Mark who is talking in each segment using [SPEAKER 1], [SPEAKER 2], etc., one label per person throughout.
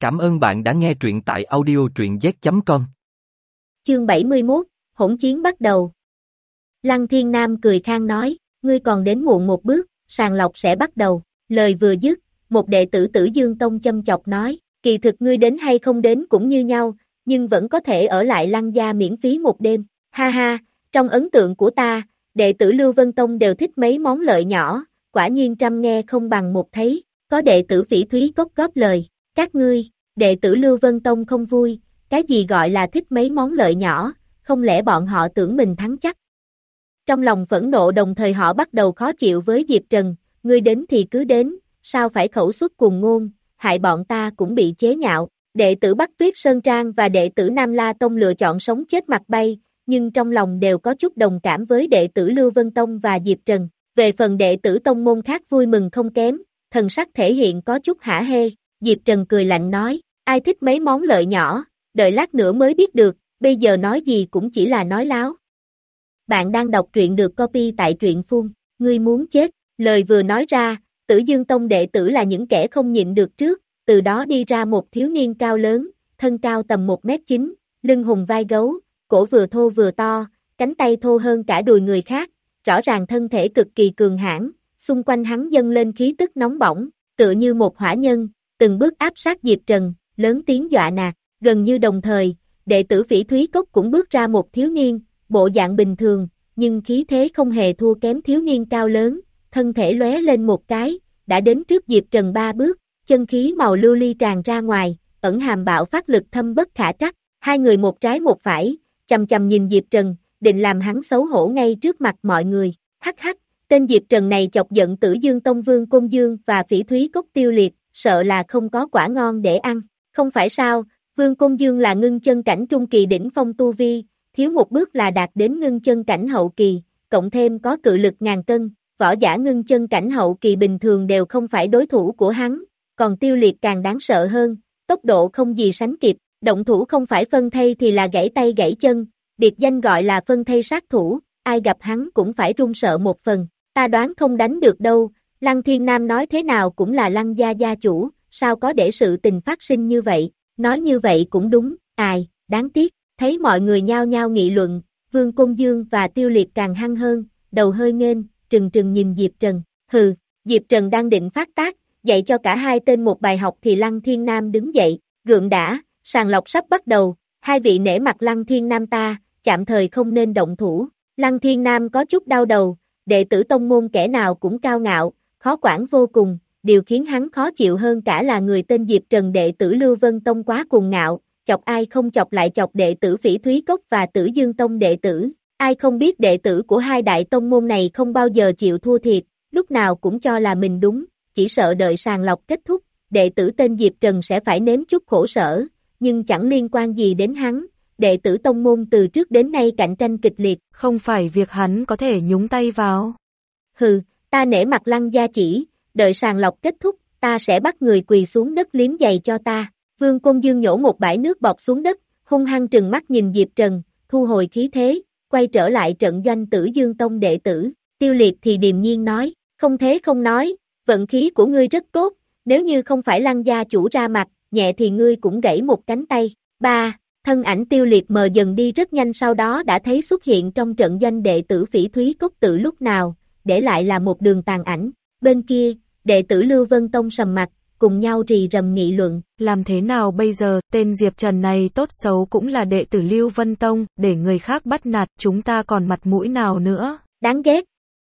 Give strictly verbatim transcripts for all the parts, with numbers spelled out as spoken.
[SPEAKER 1] Cảm ơn bạn đã nghe truyện tại audio truyện z chấm com.
[SPEAKER 2] Chương bảy mươi mốt, hỗn chiến bắt đầu. Lăng Thiên Nam cười khang nói, ngươi còn đến muộn một bước, sàng lọc sẽ bắt đầu. Lời vừa dứt, một đệ tử Tử Dương Tông châm chọc nói, kỳ thực ngươi đến hay không đến cũng như nhau, nhưng vẫn có thể ở lại Lăng gia miễn phí một đêm. Ha ha, trong ấn tượng của ta, đệ tử Lưu Vân Tông đều thích mấy món lợi nhỏ, quả nhiên trăm nghe không bằng một thấy. Có đệ tử Phỉ Thúy Cốc góp lời, các ngươi, đệ tử Lưu Vân Tông không vui, cái gì gọi là thích mấy món lợi nhỏ, không lẽ bọn họ tưởng mình thắng chắc. Trong lòng phẫn nộ đồng thời họ bắt đầu khó chịu với Diệp Trần, ngươi đến thì cứ đến, sao phải khẩu xuất cuồng ngôn, hại bọn ta cũng bị chế nhạo. Đệ tử Bắc Tuyết Sơn Trang và đệ tử Nam La Tông lựa chọn sống chết mặt bay, nhưng trong lòng đều có chút đồng cảm với đệ tử Lưu Vân Tông và Diệp Trần. Về phần đệ tử tông môn khác vui mừng không kém, thần sắc thể hiện có chút hả hê. Diệp Trần cười lạnh nói, ai thích mấy món lợi nhỏ, đợi lát nữa mới biết được, bây giờ nói gì cũng chỉ là nói láo. Bạn đang đọc truyện được copy tại truyện phun, ngươi muốn chết. Lời vừa nói ra, Tử Dương Tông đệ tử là những kẻ không nhịn được trước, từ đó đi ra một thiếu niên cao lớn, thân cao tầm một mét chín, lưng hùng vai gấu, cổ vừa thô vừa to, cánh tay thô hơn cả đùi người khác, rõ ràng thân thể cực kỳ cường hãn, xung quanh hắn dâng lên khí tức nóng bỏng, tựa như một hỏa nhân, từng bước áp sát Diệp Trần, lớn tiếng dọa nạt. Gần như đồng thời, đệ tử Phỉ Thúy Cốc cũng bước ra một thiếu niên, bộ dạng bình thường, nhưng khí thế không hề thua kém thiếu niên cao lớn, thân thể lóe lên một cái, đã đến trước Diệp Trần ba bước, chân khí màu lưu ly tràn ra ngoài, ẩn hàm bạo phát lực thâm bất khả trắc. Hai người một trái một phải, chầm chầm nhìn Diệp Trần, định làm hắn xấu hổ ngay trước mặt mọi người. Hắc hắc, tên Diệp Trần này chọc giận Tử Dương Tông Vương Côn Dương và Phỉ Thúy Cốc Tiêu Liệt, sợ là không có quả ngon để ăn. Không phải sao, Vương Côn Dương là ngưng chân cảnh trung kỳ đỉnh phong tu vi, thiếu một bước là đạt đến ngưng chân cảnh hậu kỳ, cộng thêm có cự lực ngàn cân, võ giả ngưng chân cảnh hậu kỳ bình thường đều không phải đối thủ của hắn, còn Tiêu Liệt càng đáng sợ hơn, tốc độ không gì sánh kịp, động thủ không phải phân thây thì là gãy tay gãy chân, biệt danh gọi là phân thây sát thủ, ai gặp hắn cũng phải run sợ một phần. Ta đoán không đánh được đâu, Lăng Thiên Nam nói thế nào cũng là Lăng gia gia chủ, sao có để sự tình phát sinh như vậy, nói như vậy cũng đúng, ai, đáng tiếc. Thấy mọi người nhao nhao nghị luận, Vương Côn Dương và Tiêu Liệt càng hăng hơn, đầu hơi nghênh, trừng trừng nhìn Diệp Trần, hừ, Diệp Trần đang định phát tác, dạy cho cả hai tên một bài học thì Lăng Thiên Nam đứng dậy, gượng đã, sàng lọc sắp bắt đầu, hai vị nể mặt Lăng Thiên Nam ta, chạm thời không nên động thủ. Lăng Thiên Nam có chút đau đầu, đệ tử tông môn kẻ nào cũng cao ngạo, khó quản vô cùng, điều khiến hắn khó chịu hơn cả là người tên Diệp Trần đệ tử Lưu Vân Tông quá cuồng ngạo, chọc ai không chọc lại chọc đệ tử Phỉ Thúy Cốc và Tử Dương Tông đệ tử, ai không biết đệ tử của hai đại tông môn này không bao giờ chịu thua thiệt, lúc nào cũng cho là mình đúng, chỉ sợ đợi sàng lọc kết thúc, đệ tử tên Diệp Trần sẽ phải nếm chút khổ sở, nhưng chẳng liên quan gì đến hắn, đệ tử tông môn từ trước đến nay cạnh tranh kịch liệt,
[SPEAKER 3] không phải việc hắn có thể nhúng tay vào.
[SPEAKER 2] Hừ, ta nể mặt Lăng gia chỉ, đợi sàng lọc kết thúc, ta sẽ bắt người quỳ xuống đất liếm giày cho ta. Vương Côn Dương nhổ một bãi nước bọt xuống đất, hung hăng trừng mắt nhìn Diệp Trần, thu hồi khí thế, quay trở lại trận doanh Tử Dương Tông đệ tử. Tiêu Liệt thì điềm nhiên nói, không thế không nói, vận khí của ngươi rất tốt, nếu như không phải Lăng gia chủ ra mặt, nhẹ thì ngươi cũng gãy một cánh tay. Ba, thân ảnh Tiêu Liệt mờ dần đi rất nhanh, sau đó đã thấy xuất hiện trong trận doanh đệ tử Phỉ Thúy Cốc tự lúc nào, để lại là một đường tàn ảnh. Bên kia, đệ tử Lưu Vân Tông sầm mặt, cùng nhau rì rầm nghị luận.
[SPEAKER 3] Làm thế nào bây giờ, tên Diệp Trần này tốt xấu cũng là đệ tử Lưu Vân Tông, để người khác bắt nạt chúng ta còn mặt mũi nào nữa.
[SPEAKER 2] Đáng ghét.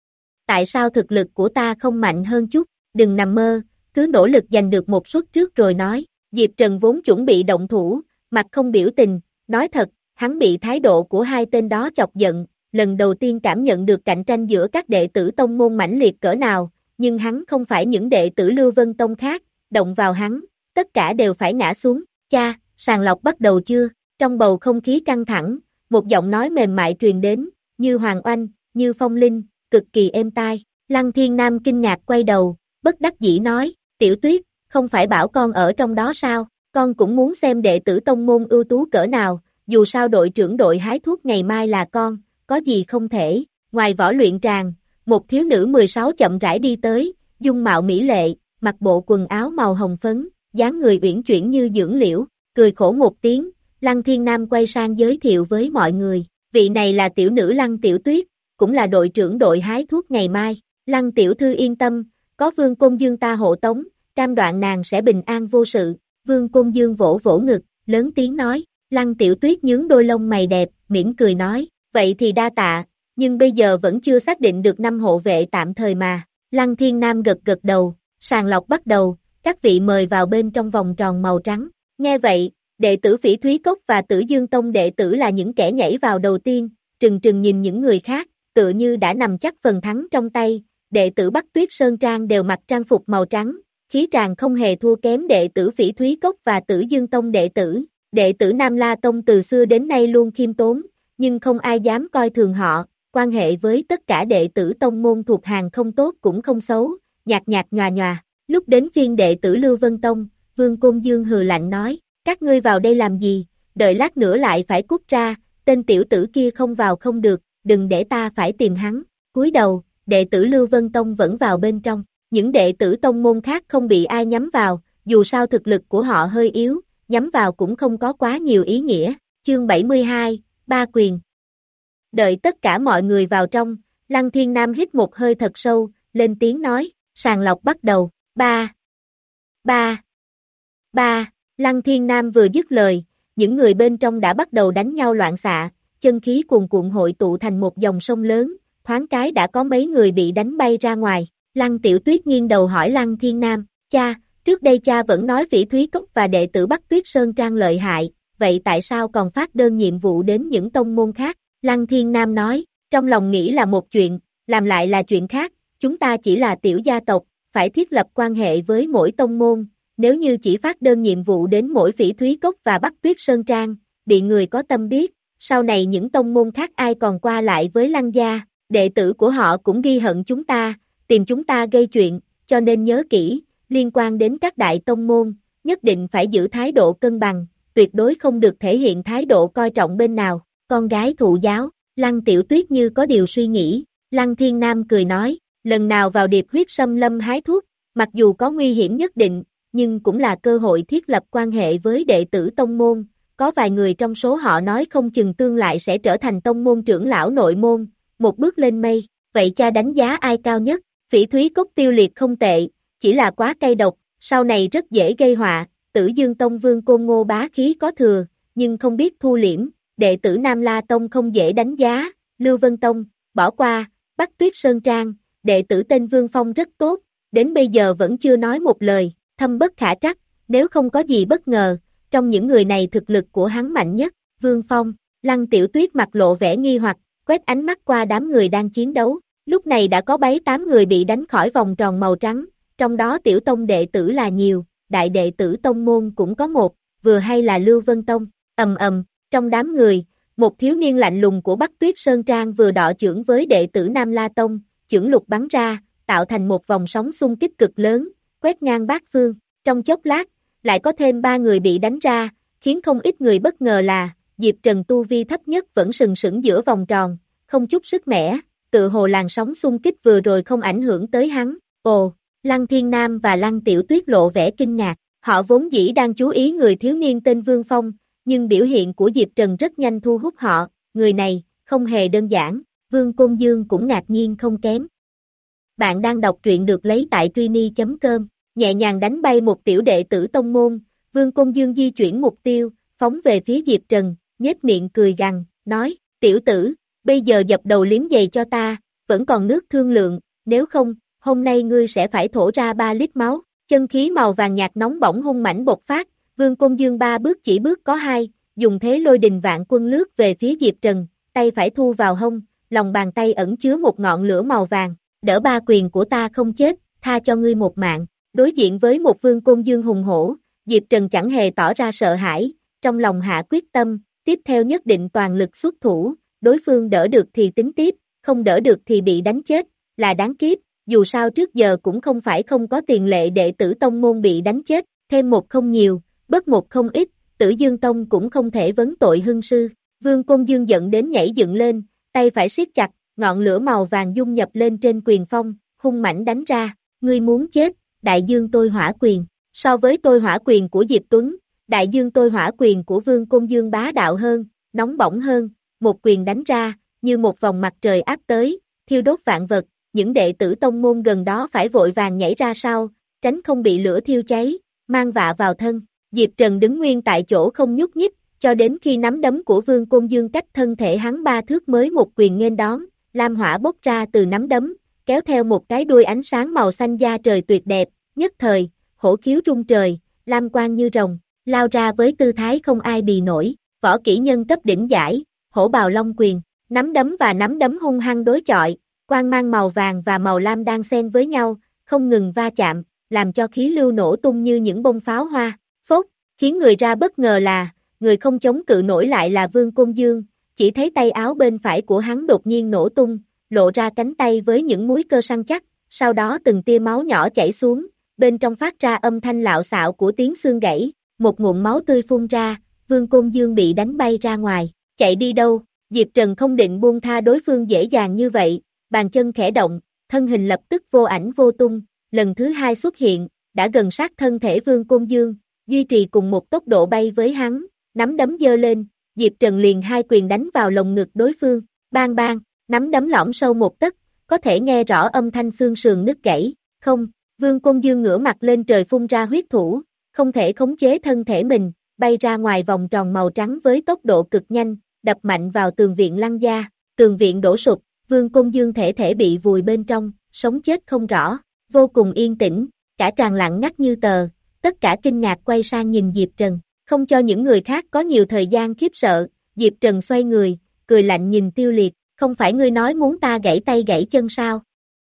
[SPEAKER 2] Tại sao thực lực của ta không mạnh hơn chút, đừng nằm mơ, cứ nỗ lực giành được một suất trước rồi nói. Diệp Trần vốn chuẩn bị động thủ, mặt không biểu tình, nói thật, hắn bị thái độ của hai tên đó chọc giận, lần đầu tiên cảm nhận được cạnh tranh giữa các đệ tử tông môn mãnh liệt cỡ nào, nhưng hắn không phải những đệ tử Lưu Vân Tông khác, động vào hắn, tất cả đều phải ngã xuống. Cha, sàng lọc bắt đầu chưa? Trong bầu không khí căng thẳng, một giọng nói mềm mại truyền đến, như Hoàng Oanh, như Phong Linh, cực kỳ êm tai. Lăng Thiên Nam kinh ngạc quay đầu, bất đắc dĩ nói, Tiểu Tuyết, không phải bảo con ở trong đó sao? Con cũng muốn xem đệ tử tông môn ưu tú cỡ nào, dù sao đội trưởng đội hái thuốc ngày mai là con, có gì không thể. Ngoài võ luyện tràng, một thiếu nữ mười sáu chậm rãi đi tới, dung mạo mỹ lệ, mặc bộ quần áo màu hồng phấn, dáng người uyển chuyển như dưỡng liễu, cười khổ một tiếng, Lăng Thiên Nam quay sang giới thiệu với mọi người, vị này là tiểu nữ Lăng Tiểu Tuyết, cũng là đội trưởng đội hái thuốc ngày mai, Lăng Tiểu Thư yên tâm, có Vương Côn Dương ta hộ tống, cam đoan nàng sẽ bình an vô sự, Vương Côn Dương vỗ vỗ ngực, lớn tiếng nói, Lăng Tiểu Tuyết nhướng đôi lông mày đẹp, mỉm cười nói, vậy thì đa tạ, nhưng bây giờ vẫn chưa xác định được năm hộ vệ tạm thời mà, Lăng Thiên Nam gật gật đầu, sàng lọc bắt đầu, các vị mời vào bên trong vòng tròn màu trắng, nghe vậy, đệ tử Phỉ Thúy Cốc và Tử Dương Tông đệ tử là những kẻ nhảy vào đầu tiên, trừng trừng nhìn những người khác, tựa như đã nằm chắc phần thắng trong tay, đệ tử Bắc Tuyết Sơn Trang đều mặc trang phục màu trắng, khí tràng không hề thua kém đệ tử Phỉ Thúy Cốc và Tử Dương Tông đệ tử, đệ tử Nam La Tông từ xưa đến nay luôn khiêm tốn, nhưng không ai dám coi thường họ, quan hệ với tất cả đệ tử tông môn thuộc hàng không tốt cũng không xấu, nhạt nhạt nhòa nhòa, lúc đến phiên đệ tử Lưu Vân Tông, Vương Côn Dương hừ lạnh nói, các ngươi vào đây làm gì, đợi lát nữa lại phải cút ra, tên tiểu tử kia không vào không được, đừng để ta phải tìm hắn, cúi đầu, đệ tử Lưu Vân Tông vẫn vào bên trong, những đệ tử tông môn khác không bị ai nhắm vào, dù sao thực lực của họ hơi yếu, nhắm vào cũng không có quá nhiều ý nghĩa, chương bảy mươi hai, Ba Quyền. Đợi tất cả mọi người vào trong, Lăng Thiên Nam hít một hơi thật sâu, lên tiếng nói, sàng lọc bắt đầu, ba, ba, ba, Lăng Thiên Nam vừa dứt lời, những người bên trong đã bắt đầu đánh nhau loạn xạ, chân khí cuồn cuộn hội tụ thành một dòng sông lớn, thoáng cái đã có mấy người bị đánh bay ra ngoài, Lăng Tiểu Tuyết nghiêng đầu hỏi Lăng Thiên Nam, cha, trước đây cha vẫn nói Phỉ Thúy Cốc và đệ tử Bắc Tuyết Sơn Trang lợi hại, vậy tại sao còn phát đơn nhiệm vụ đến những tông môn khác? Lăng Thiên Nam nói, trong lòng nghĩ là một chuyện, làm lại là chuyện khác, chúng ta chỉ là tiểu gia tộc, phải thiết lập quan hệ với mỗi tông môn, nếu như chỉ phát đơn nhiệm vụ đến mỗi Phỉ Thúy Cốc và Bắc Tuyết Sơn Trang, bị người có tâm biết, sau này những tông môn khác ai còn qua lại với Lăng gia, đệ tử của họ cũng ghi hận chúng ta, tìm chúng ta gây chuyện, cho nên nhớ kỹ, liên quan đến các đại tông môn, nhất định phải giữ thái độ cân bằng, tuyệt đối không được thể hiện thái độ coi trọng bên nào, con gái thụ giáo, Lăng Tiểu Tuyết như có điều suy nghĩ, Lăng Thiên Nam cười nói, lần nào vào điệp huyết xâm lâm hái thuốc, mặc dù có nguy hiểm nhất định, nhưng cũng là cơ hội thiết lập quan hệ với đệ tử tông môn, có vài người trong số họ nói không chừng tương lại sẽ trở thành tông môn trưởng lão nội môn, một bước lên mây, vậy cha đánh giá ai cao nhất, Phỉ Thúy Cốc tiêu liệt không tệ, chỉ là quá cay độc, sau này rất dễ gây họa, Tử Dương Tông Vương Côn Ngô bá khí có thừa, nhưng không biết thu liễm, đệ tử Nam La Tông không dễ đánh giá, Lưu Vân Tông, bỏ qua, Bắc Tuyết Sơn Trang, đệ tử tên Vương Phong rất tốt, đến bây giờ vẫn chưa nói một lời, thâm bất khả trắc, nếu không có gì bất ngờ, trong những người này thực lực của hắn mạnh nhất, Vương Phong, Lăng Tiểu Tuyết mặt lộ vẻ nghi hoặc, quét ánh mắt qua đám người đang chiến đấu, lúc này đã có bảy tám người bị đánh khỏi vòng tròn màu trắng, trong đó tiểu tông đệ tử là nhiều, đại đệ tử tông môn cũng có một, vừa hay là Lưu Vân Tông, ầm ầm, trong đám người, một thiếu niên lạnh lùng của Bắc Tuyết Sơn Trang vừa đọ chưởng với đệ tử Nam La Tông, chưởng lục bắn ra, tạo thành một vòng sóng xung kích cực lớn, quét ngang bát phương, trong chốc lát, lại có thêm ba người bị đánh ra, khiến không ít người bất ngờ là, Diệp Trần tu vi thấp nhất vẫn sừng sững giữa vòng tròn, không chút sức mẻ, tự hồ làn sóng xung kích vừa rồi không ảnh hưởng tới hắn, ồ, Lăng Thiên Nam và Lăng Tiểu Tuyết lộ vẻ kinh ngạc, họ vốn dĩ đang chú ý người thiếu niên tên Vương Phong, nhưng biểu hiện của Diệp Trần rất nhanh thu hút họ, người này, không hề đơn giản, Vương Côn Dương cũng ngạc nhiên không kém. Bạn đang đọc truyện được lấy tại truy chấm com, nhẹ nhàng đánh bay một tiểu đệ tử tông môn, Vương Côn Dương di chuyển mục tiêu, phóng về phía Diệp Trần, nhếch miệng cười gằn, nói, tiểu tử, bây giờ dập đầu liếm giày cho ta, vẫn còn nước thương lượng, nếu không, hôm nay ngươi sẽ phải thổ ra ba lít máu, chân khí màu vàng nhạt nóng bỏng hung mãnh bộc phát, Vương Côn Dương ba bước chỉ bước có hai, dùng thế lôi đình vạn quân lướt về phía Diệp Trần, tay phải thu vào hông, lòng bàn tay ẩn chứa một ngọn lửa màu vàng, đỡ ba quyền của ta không chết, tha cho ngươi một mạng, đối diện với một Vương Côn Dương hùng hổ, Diệp Trần chẳng hề tỏ ra sợ hãi, trong lòng hạ quyết tâm, tiếp theo nhất định toàn lực xuất thủ, đối phương đỡ được thì tính tiếp, không đỡ được thì bị đánh chết, là đáng kiếp, dù sao trước giờ cũng không phải không có tiền lệ đệ tử tông môn bị đánh chết, thêm một không nhiều, bớt một không ít, Tử Dương Tông cũng không thể vấn tội hưng sư, Vương Côn Dương giận đến nhảy dựng lên, tay phải siết chặt, ngọn lửa màu vàng dung nhập lên trên quyền phong, hung mãnh đánh ra, ngươi muốn chết, đại dương tôi hỏa quyền, So với tôi hỏa quyền của Diệp Tuấn, đại dương tôi hỏa quyền của Vương Côn Dương bá đạo hơn, nóng bỏng hơn, một quyền đánh ra, như một vòng mặt trời áp tới, thiêu đốt vạn vật, những đệ tử tông môn gần đó phải vội vàng nhảy ra sau, tránh không bị lửa thiêu cháy, mang vạ vào thân. Diệp Trần đứng nguyên tại chỗ không nhúc nhích, cho đến khi nắm đấm của Vương Côn Dương cách thân thể hắn ba thước mới một quyền nghênh đón, lam hỏa bốc ra từ nắm đấm, kéo theo một cái đuôi ánh sáng màu xanh da trời tuyệt đẹp, nhất thời, hổ khiếu rung trời, lam quang như rồng, lao ra với tư thái không ai bì nổi, võ kỹ nhân cấp đỉnh giải, hổ bào long quyền, nắm đấm và nắm đấm hung hăng đối chọi, quang mang màu vàng và màu lam đang xen với nhau, không ngừng va chạm, làm cho khí lưu nổ tung như những bông pháo hoa, phốt, khiến người ra bất ngờ là, người không chống cự nổi lại là Vương Côn Dương, chỉ thấy tay áo bên phải của hắn đột nhiên nổ tung, lộ ra cánh tay với những múi cơ săn chắc, sau đó từng tia máu nhỏ chảy xuống, bên trong phát ra âm thanh lạo xạo của tiếng xương gãy, một ngụm máu tươi phun ra, Vương Côn Dương bị đánh bay ra ngoài, chạy đi đâu, Diệp Trần không định buông tha đối phương dễ dàng như vậy, bàn chân khẽ động, thân hình lập tức vô ảnh vô tung, lần thứ hai xuất hiện, đã gần sát thân thể Vương Côn Dương, duy trì cùng một tốc độ bay với hắn, nắm đấm giơ lên, Diệp Trần liền hai quyền đánh vào lồng ngực đối phương, bang bang, nắm đấm lõm sâu một tấc, có thể nghe rõ âm thanh xương sườn nứt gãy, không, Vương Côn Dương ngửa mặt lên trời phun ra huyết thủ, không thể khống chế thân thể mình, bay ra ngoài vòng tròn màu trắng với tốc độ cực nhanh, đập mạnh vào tường viện lăng gia, tường viện đổ sụp, Vương Côn Dương thể thể bị vùi bên trong, sống chết không rõ, vô cùng yên tĩnh, cả tràng lặng ngắt như tờ, tất cả kinh ngạc quay sang nhìn Diệp Trần, không cho những người khác có nhiều thời gian khiếp sợ, Diệp Trần xoay người, cười lạnh nhìn Tiêu Liệt, không phải ngươi nói muốn ta gãy tay gãy chân sao?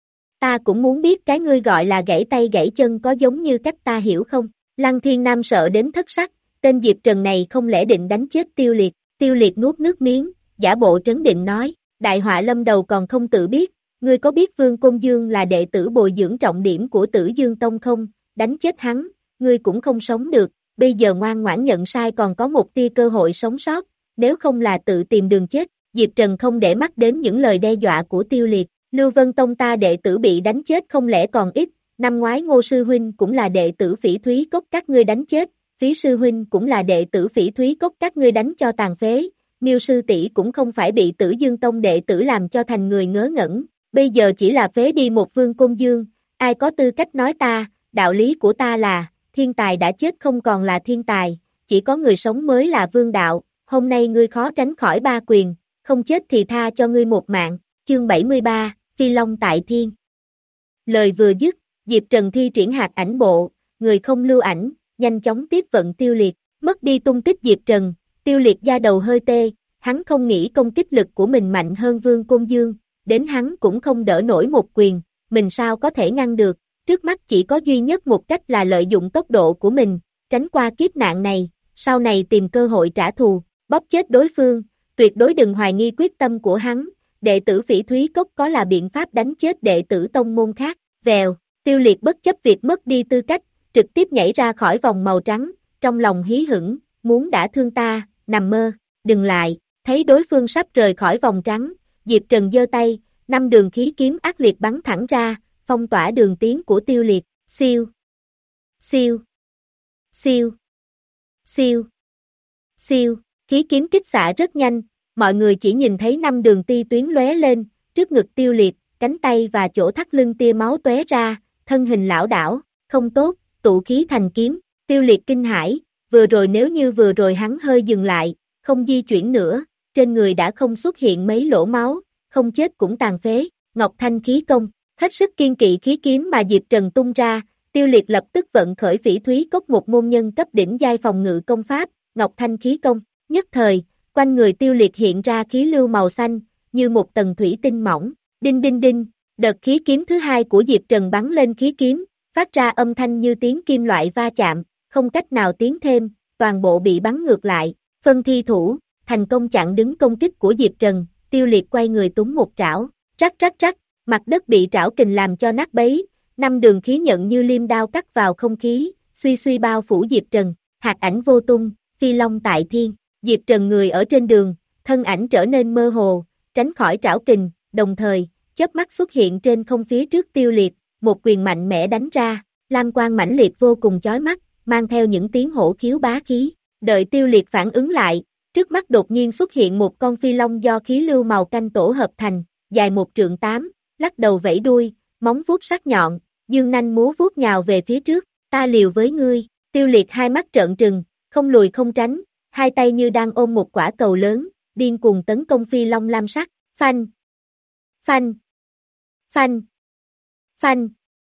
[SPEAKER 2] Ta cũng muốn biết cái ngươi gọi là gãy tay gãy chân có giống như cách ta hiểu không? Lăng Thiên Nam sợ đến thất sắc, tên Diệp Trần này không lẽ định đánh chết Tiêu Liệt, Tiêu Liệt nuốt nước miếng, giả bộ trấn định nói, đại họa lâm đầu còn không tự biết, ngươi có biết Vương Côn Dương là đệ tử bồi dưỡng trọng điểm của Tử Dương Tông không, đánh chết hắn, ngươi cũng không sống được, bây giờ ngoan ngoãn nhận sai còn có một tia cơ hội sống sót, nếu không là tự tìm đường chết, Diệp Trần không để mắt đến những lời đe dọa của Tiêu Liệt, Lưu Vân Tông ta đệ tử bị đánh chết không lẽ còn ít, năm ngoái Ngô Sư Huynh cũng là đệ tử Phỉ Thúy Cốc các ngươi đánh chết, Phí Sư Huynh cũng là đệ tử Phỉ Thúy Cốc các ngươi đánh cho tàn phế, Miêu Sư tỷ cũng không phải bị Tử Dương Tông đệ tử làm cho thành người ngớ ngẩn, bây giờ chỉ là phế đi một Vương Côn Dương, ai có tư cách nói ta, đạo lý của ta là, thiên tài đã chết không còn là thiên tài, chỉ có người sống mới là vương đạo, hôm nay ngươi khó tránh khỏi ba quyền, không chết thì tha cho ngươi một mạng, chương bảy mươi ba, Phi Long tại thiên. Lời vừa dứt, Diệp Trần thi triển hạt ảnh bộ, người không lưu ảnh, nhanh chóng tiếp vận Tiêu Liệt, mất đi tung tích Diệp Trần, Tiêu Liệt da đầu hơi tê, hắn không nghĩ công kích lực của mình mạnh hơn Vương Côn Dương, đến hắn cũng không đỡ nổi một quyền, mình sao có thể ngăn được, trước mắt chỉ có duy nhất một cách là lợi dụng tốc độ của mình, tránh qua kiếp nạn này, sau này tìm cơ hội trả thù, bóp chết đối phương, tuyệt đối đừng hoài nghi quyết tâm của hắn, đệ tử Phỉ Thúy Cốc có là biện pháp đánh chết đệ tử tông môn khác, vèo, Tiêu Liệt bất chấp việc mất đi tư cách, trực tiếp nhảy ra khỏi vòng màu trắng, trong lòng hí hửng, muốn đả thương ta, nằm mơ, đừng lại, thấy đối phương sắp rời khỏi vòng trắng, Diệp Trần giơ tay, năm đường khí kiếm ác liệt bắn thẳng ra, phong tỏa đường tiến của Tiêu Liệt, siêu, siêu, siêu, siêu, siêu, khí kiếm kích xạ rất nhanh, mọi người chỉ nhìn thấy năm đường ti tuyến lóe lên, trước ngực Tiêu Liệt, cánh tay và chỗ thắt lưng tia máu tóe ra, thân hình lão đảo, không tốt, tụ khí thành kiếm, Tiêu Liệt kinh hãi, vừa rồi nếu như vừa rồi hắn hơi dừng lại, không di chuyển nữa, trên người đã không xuất hiện mấy lỗ máu, không chết cũng tàn phế, Ngọc Thanh khí công, hết sức kiên kỵ khí kiếm mà Diệp Trần tung ra, Tiêu Liệt lập tức vận khởi Phỉ Thúy Cốc một môn nhân cấp đỉnh giai phòng ngự công pháp, Ngọc Thanh khí công, nhất thời, quanh người Tiêu Liệt hiện ra khí lưu màu xanh, như một tầng thủy tinh mỏng, đinh đinh đinh, đợt khí kiếm thứ hai của Diệp Trần bắn lên khí kiếm, phát ra âm thanh như tiếng kim loại va chạm, không cách nào tiến thêm, toàn bộ bị bắn ngược lại, phân thi thủ, thành công chặn đứng công kích của Diệp Trần, Tiêu Liệt quay người túng một trảo, rắc rắc rắc, mặt đất bị trảo kình làm cho nát bấy, năm đường khí nhận như liêm đao cắt vào không khí, suy suy bao phủ Diệp Trần, hạt ảnh vô tung, phi long tại thiên, Diệp Trần người ở trên đường, thân ảnh trở nên mơ hồ, tránh khỏi trảo kình, đồng thời, chớp mắt xuất hiện trên không phía trước Tiêu Liệt, một quyền mạnh mẽ đánh ra, lam quang mãnh liệt vô cùng chói mắt, mang theo những tiếng hổ khiếu bá khí. Đợi Tiêu Liệt phản ứng lại, trước mắt đột nhiên xuất hiện một con phi long do khí lưu màu canh tổ hợp thành, dài một trượng tám, lắc đầu vẫy đuôi, móng vuốt sắc nhọn, dương nanh múa vuốt nhào về phía trước, ta liều với ngươi. Tiêu Liệt hai mắt trợn trừng, không lùi không tránh, hai tay như đang ôm một quả cầu lớn, điên cuồng tấn công phi long lam sắc, phanh, phanh, phanh, phanh,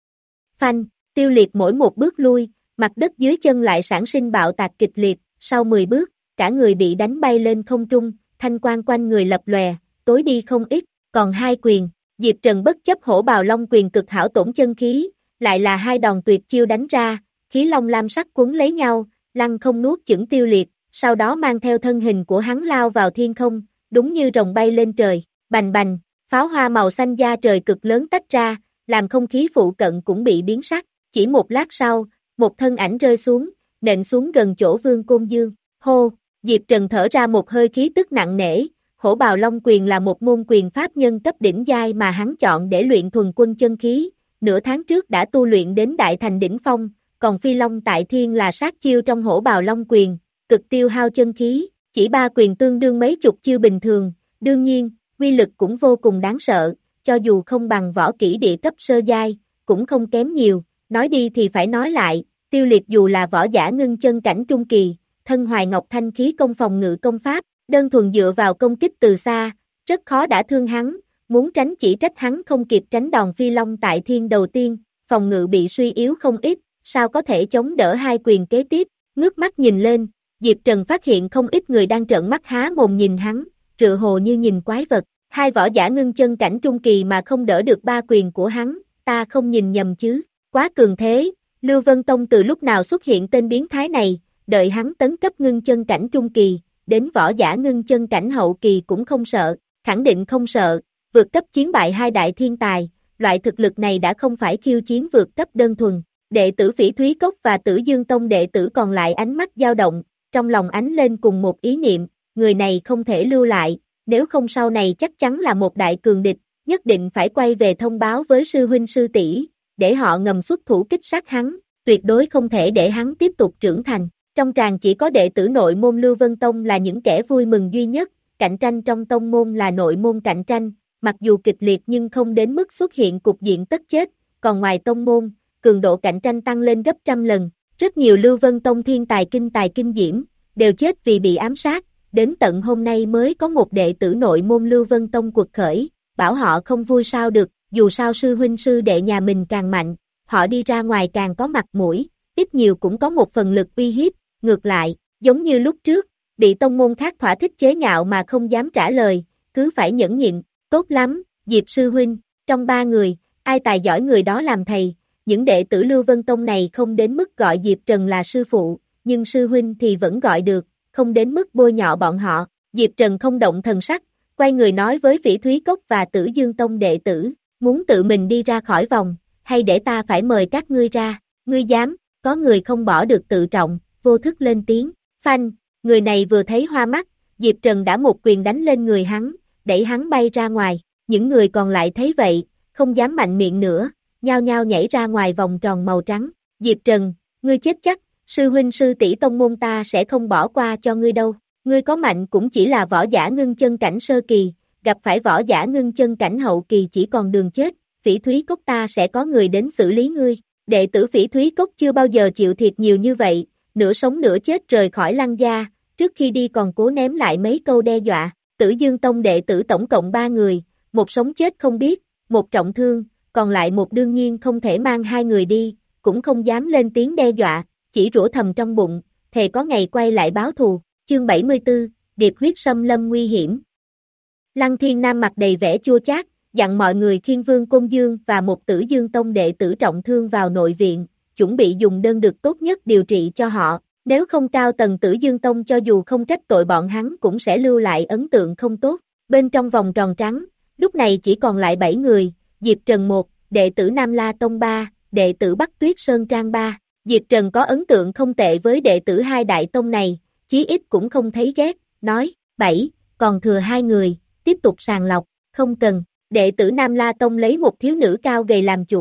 [SPEAKER 2] phanh. Tiêu Liệt mỗi một bước lui, mặt đất dưới chân lại sản sinh bạo tạc kịch liệt, sau mười bước, cả người bị đánh bay lên không trung, thanh quang quanh người lập lòe, tối đi không ít, còn hai quyền, Diệp Trần bất chấp hổ bào long quyền cực hảo tổn chân khí, lại là hai đòn tuyệt chiêu đánh ra, khí long lam sắc cuốn lấy nhau, lăng không nuốt chửng Tiêu Liệt, sau đó mang theo thân hình của hắn lao vào thiên không, đúng như rồng bay lên trời, bành bành, pháo hoa màu xanh da trời cực lớn tách ra, làm không khí phụ cận cũng bị biến sắc, chỉ một lát sau, một thân ảnh rơi xuống, nện xuống gần chỗ Vương Côn Dương, hô, Diệp Trần thở ra một hơi khí tức nặng nề, hổ bào long quyền là một môn quyền pháp nhân cấp đỉnh giai mà hắn chọn để luyện thuần quân chân khí, nửa tháng trước đã tu luyện đến đại thành đỉnh phong, còn phi long tại thiên là sát chiêu trong hổ bào long quyền, cực tiêu hao chân khí, chỉ ba quyền tương đương mấy chục chiêu bình thường, đương nhiên, uy lực cũng vô cùng đáng sợ, cho dù không bằng võ kỹ địa cấp sơ giai, cũng không kém nhiều, nói đi thì phải nói lại, Tiêu Liệt dù là võ giả ngưng chân cảnh trung kỳ, thân hoài ngọc thanh khí công phòng ngự công pháp, đơn thuần dựa vào công kích từ xa, rất khó đã thương hắn, muốn tránh chỉ trách hắn không kịp tránh đòn phi long tại thiên đầu tiên, phòng ngự bị suy yếu không ít, sao có thể chống đỡ hai quyền kế tiếp, ngước mắt nhìn lên, Diệp Trần phát hiện không ít người đang trợn mắt há mồm nhìn hắn, tựa hồ như nhìn quái vật, hai võ giả ngưng chân cảnh trung kỳ mà không đỡ được ba quyền của hắn, ta không nhìn nhầm chứ, quá cường thế, Lưu Vân Tông từ lúc nào xuất hiện tên biến thái này, đợi hắn tấn cấp ngưng chân cảnh trung kỳ, đến võ giả ngưng chân cảnh hậu kỳ cũng không sợ, khẳng định không sợ, vượt cấp chiến bại hai đại thiên tài, loại thực lực này đã không phải khiêu chiến vượt cấp đơn thuần, đệ tử Phỉ Thúy Cốc và Tử Dương Tông đệ tử còn lại ánh mắt dao động, trong lòng ánh lên cùng một ý niệm, người này không thể lưu lại, nếu không sau này chắc chắn là một đại cường địch, nhất định phải quay về thông báo với sư huynh sư tỷ, để họ ngầm xuất thủ kích sát hắn, tuyệt đối không thể để hắn tiếp tục trưởng thành. Trong tràng chỉ có đệ tử nội môn Lưu Vân Tông là những kẻ vui mừng duy nhất, cạnh tranh trong tông môn là nội môn cạnh tranh, mặc dù kịch liệt nhưng không đến mức xuất hiện cục diện tất chết, còn ngoài tông môn, cường độ cạnh tranh tăng lên gấp trăm lần, rất nhiều Lưu Vân Tông thiên tài kinh tài kinh diễm, đều chết vì bị ám sát, đến tận hôm nay mới có một đệ tử nội môn Lưu Vân Tông quật khởi, bảo họ không vui sao được, dù sao sư huynh sư đệ nhà mình càng mạnh, họ đi ra ngoài càng có mặt mũi, ít nhiều cũng có một phần lực uy hiếp, ngược lại, giống như lúc trước, bị tông môn khác thỏa thích chế nhạo mà không dám trả lời, cứ phải nhẫn nhịn, tốt lắm, Diệp sư huynh, trong ba người, ai tài giỏi người đó làm thầy, những đệ tử Lưu Vân Tông này không đến mức gọi Diệp Trần là sư phụ, nhưng sư huynh thì vẫn gọi được, không đến mức bôi nhọ bọn họ, Diệp Trần không động thần sắc, quay người nói với Phỉ Thúy Cốc và Tử Dương Tông đệ tử, muốn tự mình đi ra khỏi vòng, hay để ta phải mời các ngươi ra, ngươi dám, có người không bỏ được tự trọng, vô thức lên tiếng, phanh, người này vừa thấy hoa mắt, Diệp Trần đã một quyền đánh lên người hắn, đẩy hắn bay ra ngoài, những người còn lại thấy vậy, không dám mạnh miệng nữa, nhao nhao nhảy ra ngoài vòng tròn màu trắng, Diệp Trần, ngươi chết chắc, sư huynh sư tỷ tông môn ta sẽ không bỏ qua cho ngươi đâu, ngươi có mạnh cũng chỉ là võ giả ngưng chân cảnh sơ kỳ, gặp phải võ giả ngưng chân cảnh hậu kỳ chỉ còn đường chết, Phỉ Thúy Cốc ta sẽ có người đến xử lý ngươi, đệ tử Phỉ Thúy Cốc chưa bao giờ chịu thiệt nhiều như vậy, nửa sống nửa chết rời khỏi Lăng gia, trước khi đi còn cố ném lại mấy câu đe dọa, Tử Dương Tông đệ tử tổng cộng ba người, một sống chết không biết, một trọng thương, còn lại một đương nhiên không thể mang hai người đi, cũng không dám lên tiếng đe dọa, chỉ rủa thầm trong bụng, thề có ngày quay lại báo thù, chương bảy mươi tư, điệp huyết xâm lâm nguy hiểm. Lăng Thiên Nam mặt đầy vẻ chua chát, dặn mọi người khiêng Vương Côn Dương và một Tử Dương Tông đệ tử trọng thương vào nội viện, chuẩn bị dùng đơn đực tốt nhất điều trị cho họ, nếu không cao tầng Tử Dương Tông cho dù không trách tội bọn hắn cũng sẽ lưu lại ấn tượng không tốt. Bên trong vòng tròn trắng, lúc này chỉ còn lại bảy người, Diệp Trần một, đệ tử Nam La Tông ba, đệ tử Bắc Tuyết Sơn Trang ba. Diệp Trần có ấn tượng không tệ với đệ tử hai đại tông này, chí ít cũng không thấy ghét, nói, bảy, còn thừa hai người, tiếp tục sàng lọc, không cần. Đệ tử Nam La Tông lấy một thiếu nữ cao gầy làm chủ,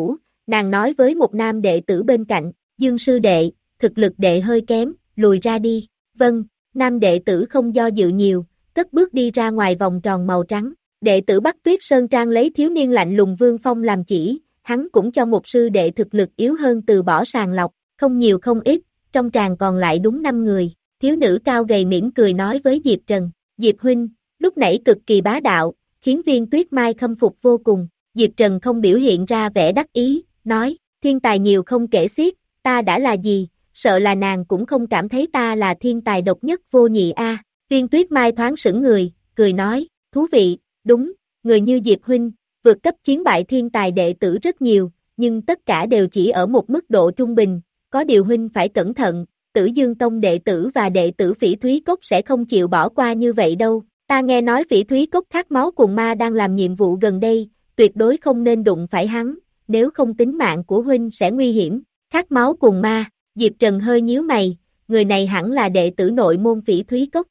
[SPEAKER 2] nàng nói với một nam đệ tử bên cạnh, Dương sư đệ, thực lực đệ hơi kém, lùi ra đi, vâng, nam đệ tử không do dự nhiều, cất bước đi ra ngoài vòng tròn màu trắng, đệ tử Bắc Tuyết Sơn Trang lấy thiếu niên lạnh lùng Vương Phong làm chỉ, hắn cũng cho một sư đệ thực lực yếu hơn từ bỏ sàng lọc, không nhiều không ít, trong tràng còn lại đúng năm người, thiếu nữ cao gầy mỉm cười nói với Diệp Trần, Diệp huynh, lúc nãy cực kỳ bá đạo, khiến Viên Tuyết Mai khâm phục vô cùng, Diệp Trần không biểu hiện ra vẻ đắc ý, nói, thiên tài nhiều không kể xiết, ta đã là gì, sợ là nàng cũng không cảm thấy ta là thiên tài độc nhất vô nhị a. Viên Tuyết Mai thoáng sững người, cười nói, thú vị, đúng, người như Diệp huynh, vượt cấp chiến bại thiên tài đệ tử rất nhiều, nhưng tất cả đều chỉ ở một mức độ trung bình, có điều huynh phải cẩn thận, Tử Dương Tông đệ tử và đệ tử Phỉ Thúy Cốc sẽ không chịu bỏ qua như vậy đâu, ta nghe nói Phỉ Thúy Cốc khát máu cùng ma đang làm nhiệm vụ gần đây, tuyệt đối không nên đụng phải hắn, nếu không tính mạng của huynh sẽ nguy hiểm, khát máu cùng ma, Diệp Trần hơi nhíu mày, người này hẳn là đệ tử nội môn Phỉ Thúy Cốc.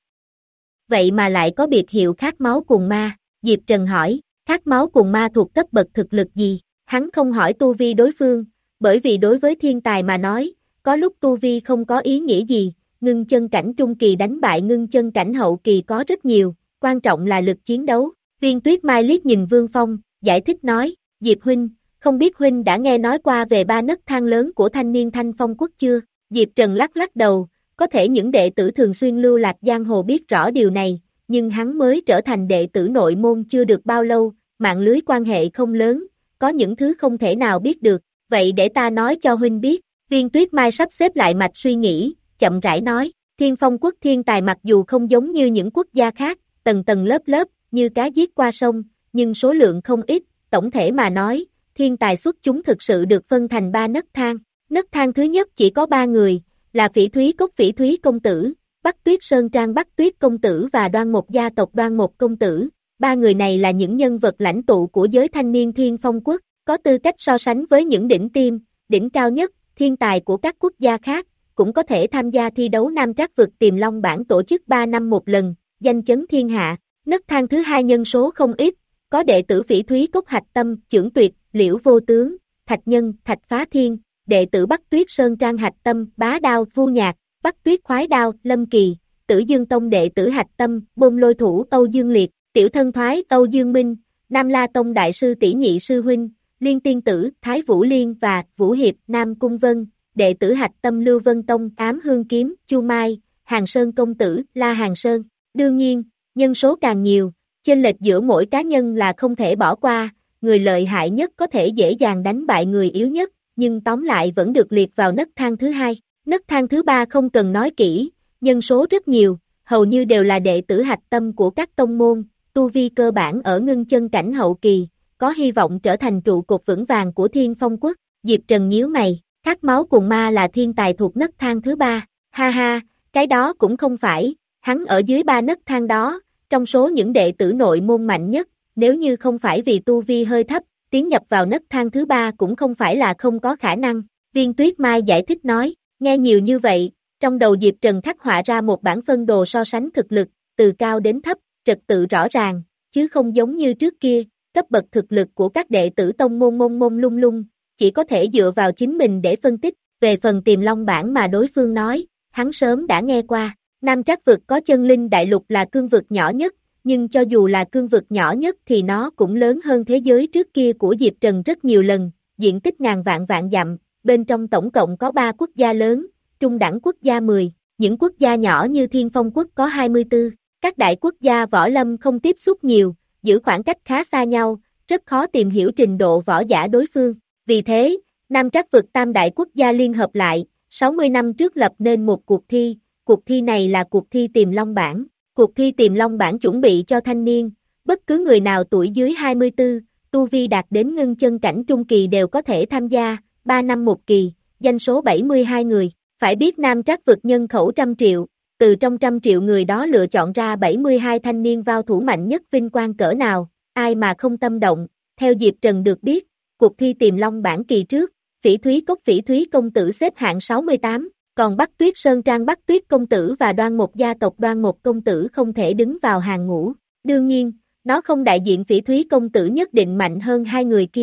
[SPEAKER 2] Vậy mà lại có biệt hiệu khát máu cùng ma, Diệp Trần hỏi, khát máu cùng ma thuộc cấp bậc thực lực gì, hắn không hỏi tu vi đối phương, bởi vì đối với thiên tài mà nói, có lúc tu vi không có ý nghĩa gì, ngưng chân cảnh trung kỳ đánh bại ngưng chân cảnh hậu kỳ có rất nhiều, quan trọng là lực chiến đấu, Viên Tuyết Mai liếc nhìn Vương Phong, giải thích nói, Diệp huynh, không biết huynh đã nghe nói qua về ba nấc thang lớn của thanh niên Thanh Phong Quốc chưa, Diệp Trần lắc lắc đầu, có thể những đệ tử thường xuyên lưu lạc giang hồ biết rõ điều này, nhưng hắn mới trở thành đệ tử nội môn chưa được bao lâu, mạng lưới quan hệ không lớn, có những thứ không thể nào biết được, vậy để ta nói cho huynh biết, Viên Tuyết Mai sắp xếp lại mạch suy nghĩ, chậm rãi nói, Thiên Phong Quốc thiên tài mặc dù không giống như những quốc gia khác, tầng tầng lớp lớp, như cá giết qua sông, nhưng số lượng không ít, tổng thể mà nói, thiên tài xuất chúng thực sự được phân thành ba nấc thang, nấc thang thứ nhất chỉ có ba người, là Phỉ Thúy Cốc Phỉ Thúy Công Tử, Bắc Tuyết Sơn Trang Bắc Tuyết Công Tử và Đoan Mộc gia tộc Đoan Mộc Công Tử, ba người này là những nhân vật lãnh tụ của giới thanh niên Thiên Phong Quốc, có tư cách so sánh với những đỉnh tiêm, đỉnh cao nhất, thiên tài của các quốc gia khác, cũng có thể tham gia thi đấu Nam Trác Vực Tiềm Long Bảng tổ chức ba năm một lần, danh chấn thiên hạ. Nấc thang thứ hai nhân số không ít, có đệ tử Phỉ Thúy Cốc Hạch Tâm, Chưởng Tuyệt, Liễu Vô Tướng, Thạch Nhân, Thạch Phá Thiên, đệ tử Bắc Tuyết Sơn Trang Hạch Tâm, Bá Đao, Vu Nhạc, Bắc Tuyết Khoái Đao, Lâm Kỳ, Tử Dương Tông đệ tử Hạch Tâm, Bôn Lôi Thủ, Âu Dương Liệt, Tiểu Thân Thoái, Âu Dương Minh, Nam La Tông đại sư tỷ nhị sư huynh, Liên Tiên Tử, Thái Vũ Liên và Vũ Hiệp, Nam Cung Vân, đệ tử Hạch Tâm Lưu Vân Tông, Ám Hương Kiếm, Chu Mai, Hàng Sơn Công Tử, La Hàng Sơn. Đương nhiên, nhân số càng nhiều, chênh lệch giữa mỗi cá nhân là không thể bỏ qua, người lợi hại nhất có thể dễ dàng đánh bại người yếu nhất, nhưng tóm lại vẫn được liệt vào nấc thang thứ hai. Nấc thang thứ ba không cần nói kỹ, nhân số rất nhiều, hầu như đều là đệ tử Hạch Tâm của các tông môn, tu vi cơ bản ở ngưng chân cảnh hậu kỳ, có hy vọng trở thành trụ cột vững vàng của Thiên Phong Quốc. Diệp Trần nhíu mày, khát máu cùng ma là thiên tài thuộc nấc thang thứ ba, ha ha, cái đó cũng không phải, hắn ở dưới ba nấc thang đó, trong số những đệ tử nội môn mạnh nhất, nếu như không phải vì tu vi hơi thấp, tiến nhập vào nấc thang thứ ba cũng không phải là không có khả năng. Viên Tuyết Mai giải thích nói, nghe nhiều như vậy, trong đầu Diệp Trần khắc họa ra một bản phân đồ so sánh thực lực, từ cao đến thấp, trật tự rõ ràng, chứ không giống như trước kia, cấp bậc thực lực của các đệ tử tông môn mông mông lung lung, chỉ có thể dựa vào chính mình để phân tích. Về phần Tiềm Long Bảng mà đối phương nói, hắn sớm đã nghe qua, Nam Trác Vực có chân linh đại lục là cương vực nhỏ nhất, nhưng cho dù là cương vực nhỏ nhất thì nó cũng lớn hơn thế giới trước kia của Diệp Trần rất nhiều lần, diện tích ngàn vạn vạn dặm, bên trong tổng cộng có ba quốc gia lớn, trung đẳng quốc gia mười, những quốc gia nhỏ như Thiên Phong Quốc có hai mươi tư, các đại quốc gia võ lâm không tiếp xúc nhiều, giữ khoảng cách khá xa nhau, rất khó tìm hiểu trình độ võ giả đối phương. Vì thế, Nam Trác Vực tam đại quốc gia liên hợp lại, sáu mươi năm trước lập nên một cuộc thi, cuộc thi này là cuộc thi Tiềm Long Bảng. Cuộc thi Tiềm Long Bảng chuẩn bị cho thanh niên, bất cứ người nào tuổi dưới hai mươi tư, tu vi đạt đến ngưng chân cảnh trung kỳ đều có thể tham gia, ba năm một kỳ, danh số bảy mươi hai người. Phải biết Nam Trác Vực nhân khẩu trăm triệu, từ trong trăm triệu người đó lựa chọn ra bảy mươi hai thanh niên vào thủ mạnh nhất vinh quang cỡ nào, ai mà không tâm động. Theo Diệp Trần được biết, cuộc thi Tiềm Long Bảng kỳ trước, Phỉ Thúy Cốc Phỉ Thúy Công Tử xếp hạng sáu mươi tám, còn Bắc Tuyết Sơn Trang Bắc Tuyết Công Tử và Đoan Mộc gia tộc Đoan Mộc Công Tử không thể đứng vào hàng ngũ. Đương nhiên, nó không đại diện Phỉ Thúy Công Tử nhất định mạnh hơn hai người kia,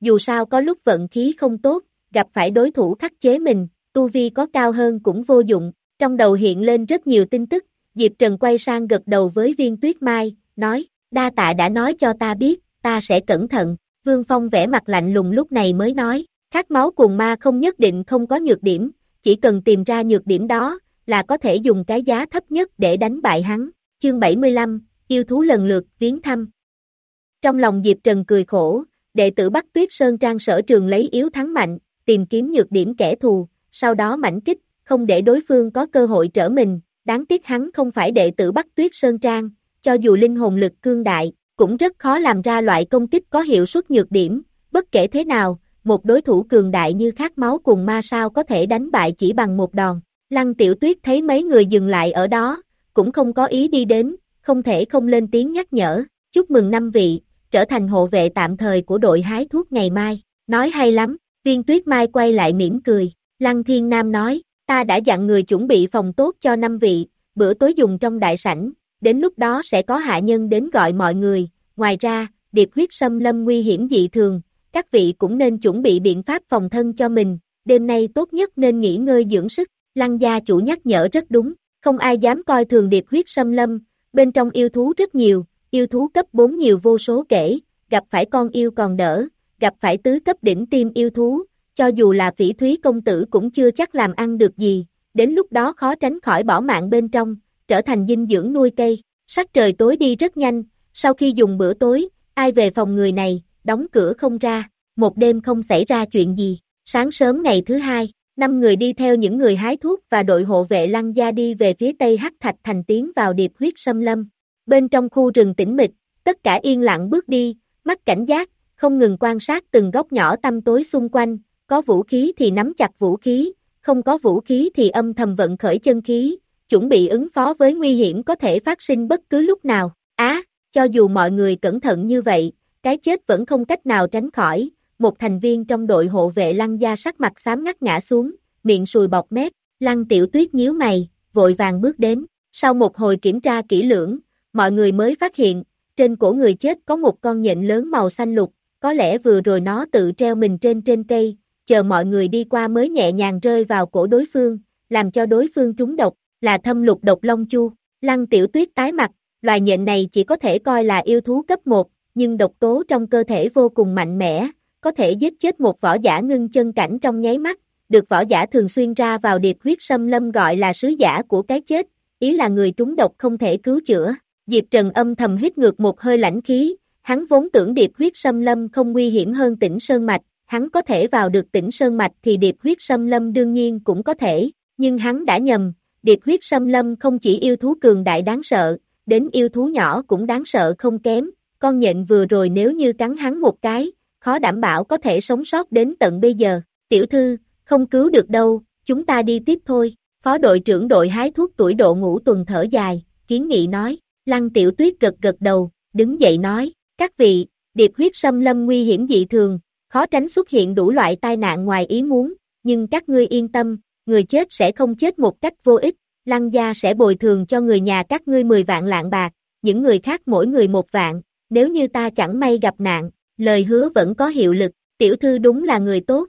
[SPEAKER 2] dù sao có lúc vận khí không tốt, gặp phải đối thủ khắc chế mình, tu vi có cao hơn cũng vô dụng, trong đầu hiện lên rất nhiều tin tức, Diệp Trần quay sang gật đầu với Viên Tuyết Mai, nói, đa tạ đã nói cho ta biết, ta sẽ cẩn thận, Vương Phong vẻ mặt lạnh lùng lúc này mới nói, khát máu cùng ma không nhất định không có nhược điểm, chỉ cần tìm ra nhược điểm đó, là có thể dùng cái giá thấp nhất để đánh bại hắn, chương bảy mươi lăm, yêu thú lần lượt viếng thăm. Trong lòng Diệp Trần cười khổ, đệ tử Bắc Tuyết Sơn Trang sở trường lấy yếu thắng mạnh, tìm kiếm nhược điểm kẻ thù, sau đó mãnh kích, không để đối phương có cơ hội trở mình, đáng tiếc hắn không phải đệ tử Bắc Tuyết Sơn Trang, cho dù linh hồn lực cương đại, cũng rất khó làm ra loại công kích có hiệu suất nhược điểm, bất kể thế nào, một đối thủ cường đại như khát máu cùng ma sao có thể đánh bại chỉ bằng một đòn. Lăng Tiểu Tuyết thấy mấy người dừng lại ở đó, cũng không có ý đi đến, không thể không lên tiếng nhắc nhở, chúc mừng năm vị, trở thành hộ vệ tạm thời của đội hái thuốc ngày mai, nói hay lắm, Viên Tuyết Mai quay lại mỉm cười, Lăng Thiên Nam nói, ta đã dặn người chuẩn bị phòng tốt cho năm vị, bữa tối dùng trong đại sảnh, đến lúc đó sẽ có hạ nhân đến gọi mọi người, ngoài ra, điệp huyết xâm lâm nguy hiểm dị thường, các vị cũng nên chuẩn bị biện pháp phòng thân cho mình, đêm nay tốt nhất nên nghỉ ngơi dưỡng sức, Lăng gia chủ nhắc nhở rất đúng, không ai dám coi thường điệp huyết xâm lâm, bên trong yêu thú rất nhiều, yêu thú cấp bốn nhiều vô số kể, gặp phải con yêu còn đỡ, gặp phải tứ cấp đỉnh tiêm yêu thú, cho dù là Phỉ Thúy công tử cũng chưa chắc làm ăn được gì, đến lúc đó khó tránh khỏi bỏ mạng bên trong, trở thành dinh dưỡng nuôi cây, sắc trời tối đi rất nhanh, sau khi dùng bữa tối, ai về phòng người này, đóng cửa không ra, một đêm không xảy ra chuyện gì, sáng sớm ngày thứ hai, năm người đi theo những người hái thuốc và đội hộ vệ Lăng gia đi về phía tây Hắc Thạch Thành tiến vào điệp huyết xâm lâm, bên trong khu rừng tĩnh mịch, tất cả yên lặng bước đi, mắt cảnh giác, không ngừng quan sát từng góc nhỏ tăm tối xung quanh, có vũ khí thì nắm chặt vũ khí, không có vũ khí thì âm thầm vận khởi chân khí, chuẩn bị ứng phó với nguy hiểm có thể phát sinh bất cứ lúc nào. Á, cho dù mọi người cẩn thận như vậy, cái chết vẫn không cách nào tránh khỏi, một thành viên trong đội hộ vệ Lăng gia sắc mặt xám ngắt ngã xuống, miệng sùi bọt mép, Lăng Tiểu Tuyết nhíu mày, vội vàng bước đến, sau một hồi kiểm tra kỹ lưỡng, mọi người mới phát hiện, trên cổ người chết có một con nhện lớn màu xanh lục, có lẽ vừa rồi nó tự treo mình trên trên cây, chờ mọi người đi qua mới nhẹ nhàng rơi vào cổ đối phương, làm cho đối phương trúng độc, là thâm lục độc long chu. Lăng Tiểu Tuyết tái mặt, loài nhện này chỉ có thể coi là yêu thú cấp một, nhưng độc tố trong cơ thể vô cùng mạnh mẽ, có thể giết chết một võ giả ngưng chân cảnh trong nháy mắt, được võ giả thường xuyên ra vào điệp huyết xâm lâm gọi là sứ giả của cái chết, ý là người trúng độc không thể cứu chữa. Diệp Trần âm thầm hít ngược một hơi lãnh khí, hắn vốn tưởng điệp huyết xâm lâm không nguy hiểm hơn Tĩnh Sơn Mạch, hắn có thể vào được Tĩnh Sơn Mạch thì điệp huyết xâm lâm đương nhiên cũng có thể, nhưng hắn đã nhầm, điệp huyết xâm lâm không chỉ yêu thú cường đại đáng sợ, đến yêu thú nhỏ cũng đáng sợ không kém, con nhện vừa rồi nếu như cắn hắn một cái, khó đảm bảo có thể sống sót đến tận bây giờ. Tiểu thư, không cứu được đâu, chúng ta đi tiếp thôi, phó đội trưởng đội hái thuốc tuổi độ ngũ tuần thở dài, kiến nghị nói, Lăng Tiểu Tuyết gật gật đầu, đứng dậy nói, các vị, điệp huyết xâm lâm nguy hiểm dị thường, khó tránh xuất hiện đủ loại tai nạn ngoài ý muốn, nhưng các ngươi yên tâm, người chết sẽ không chết một cách vô ích, Lăng gia sẽ bồi thường cho người nhà các ngươi mười vạn lạng bạc, những người khác mỗi người một vạn, nếu như ta chẳng may gặp nạn, lời hứa vẫn có hiệu lực, tiểu thư đúng là người tốt.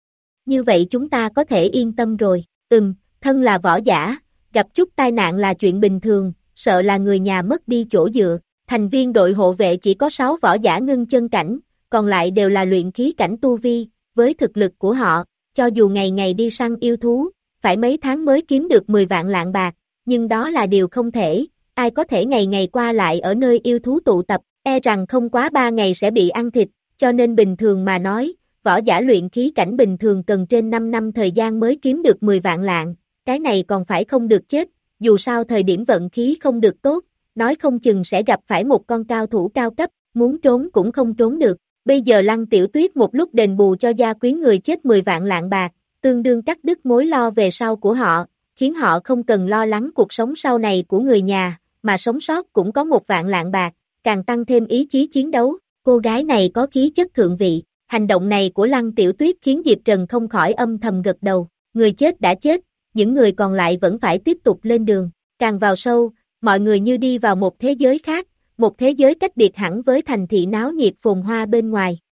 [SPEAKER 2] Như vậy chúng ta có thể yên tâm rồi, ừm, thân là võ giả, gặp chút tai nạn là chuyện bình thường, sợ là người nhà mất đi chỗ dựa, thành viên đội hộ vệ chỉ có sáu võ giả ngưng chân cảnh, còn lại đều là luyện khí cảnh tu vi, với thực lực của họ, cho dù ngày ngày đi săn yêu thú, phải mấy tháng mới kiếm được mười vạn lạng bạc, nhưng đó là điều không thể, ai có thể ngày ngày qua lại ở nơi yêu thú tụ tập, e rằng không quá ba ngày sẽ bị ăn thịt, cho nên bình thường mà nói, võ giả luyện khí cảnh bình thường cần trên năm năm thời gian mới kiếm được mười vạn lạng, cái này còn phải không được chết, dù sao thời điểm vận khí không được tốt, nói không chừng sẽ gặp phải một con cao thủ cao cấp, muốn trốn cũng không trốn được. Bây giờ Lăng Tiểu Tuyết một lúc đền bù cho gia quyến người chết mười vạn lạng bạc, tương đương cắt đứt mối lo về sau của họ, khiến họ không cần lo lắng cuộc sống sau này của người nhà, mà sống sót cũng có một vạn lạng bạc, càng tăng thêm ý chí chiến đấu. Cô gái này có khí chất thượng vị, hành động này của Lăng Tiểu Tuyết khiến Diệp Trần không khỏi âm thầm gật đầu, người chết đã chết, những người còn lại vẫn phải tiếp tục lên đường, càng vào sâu, mọi người như đi vào một thế giới khác, một thế giới cách biệt hẳn với thành thị náo nhiệt phồn hoa bên ngoài,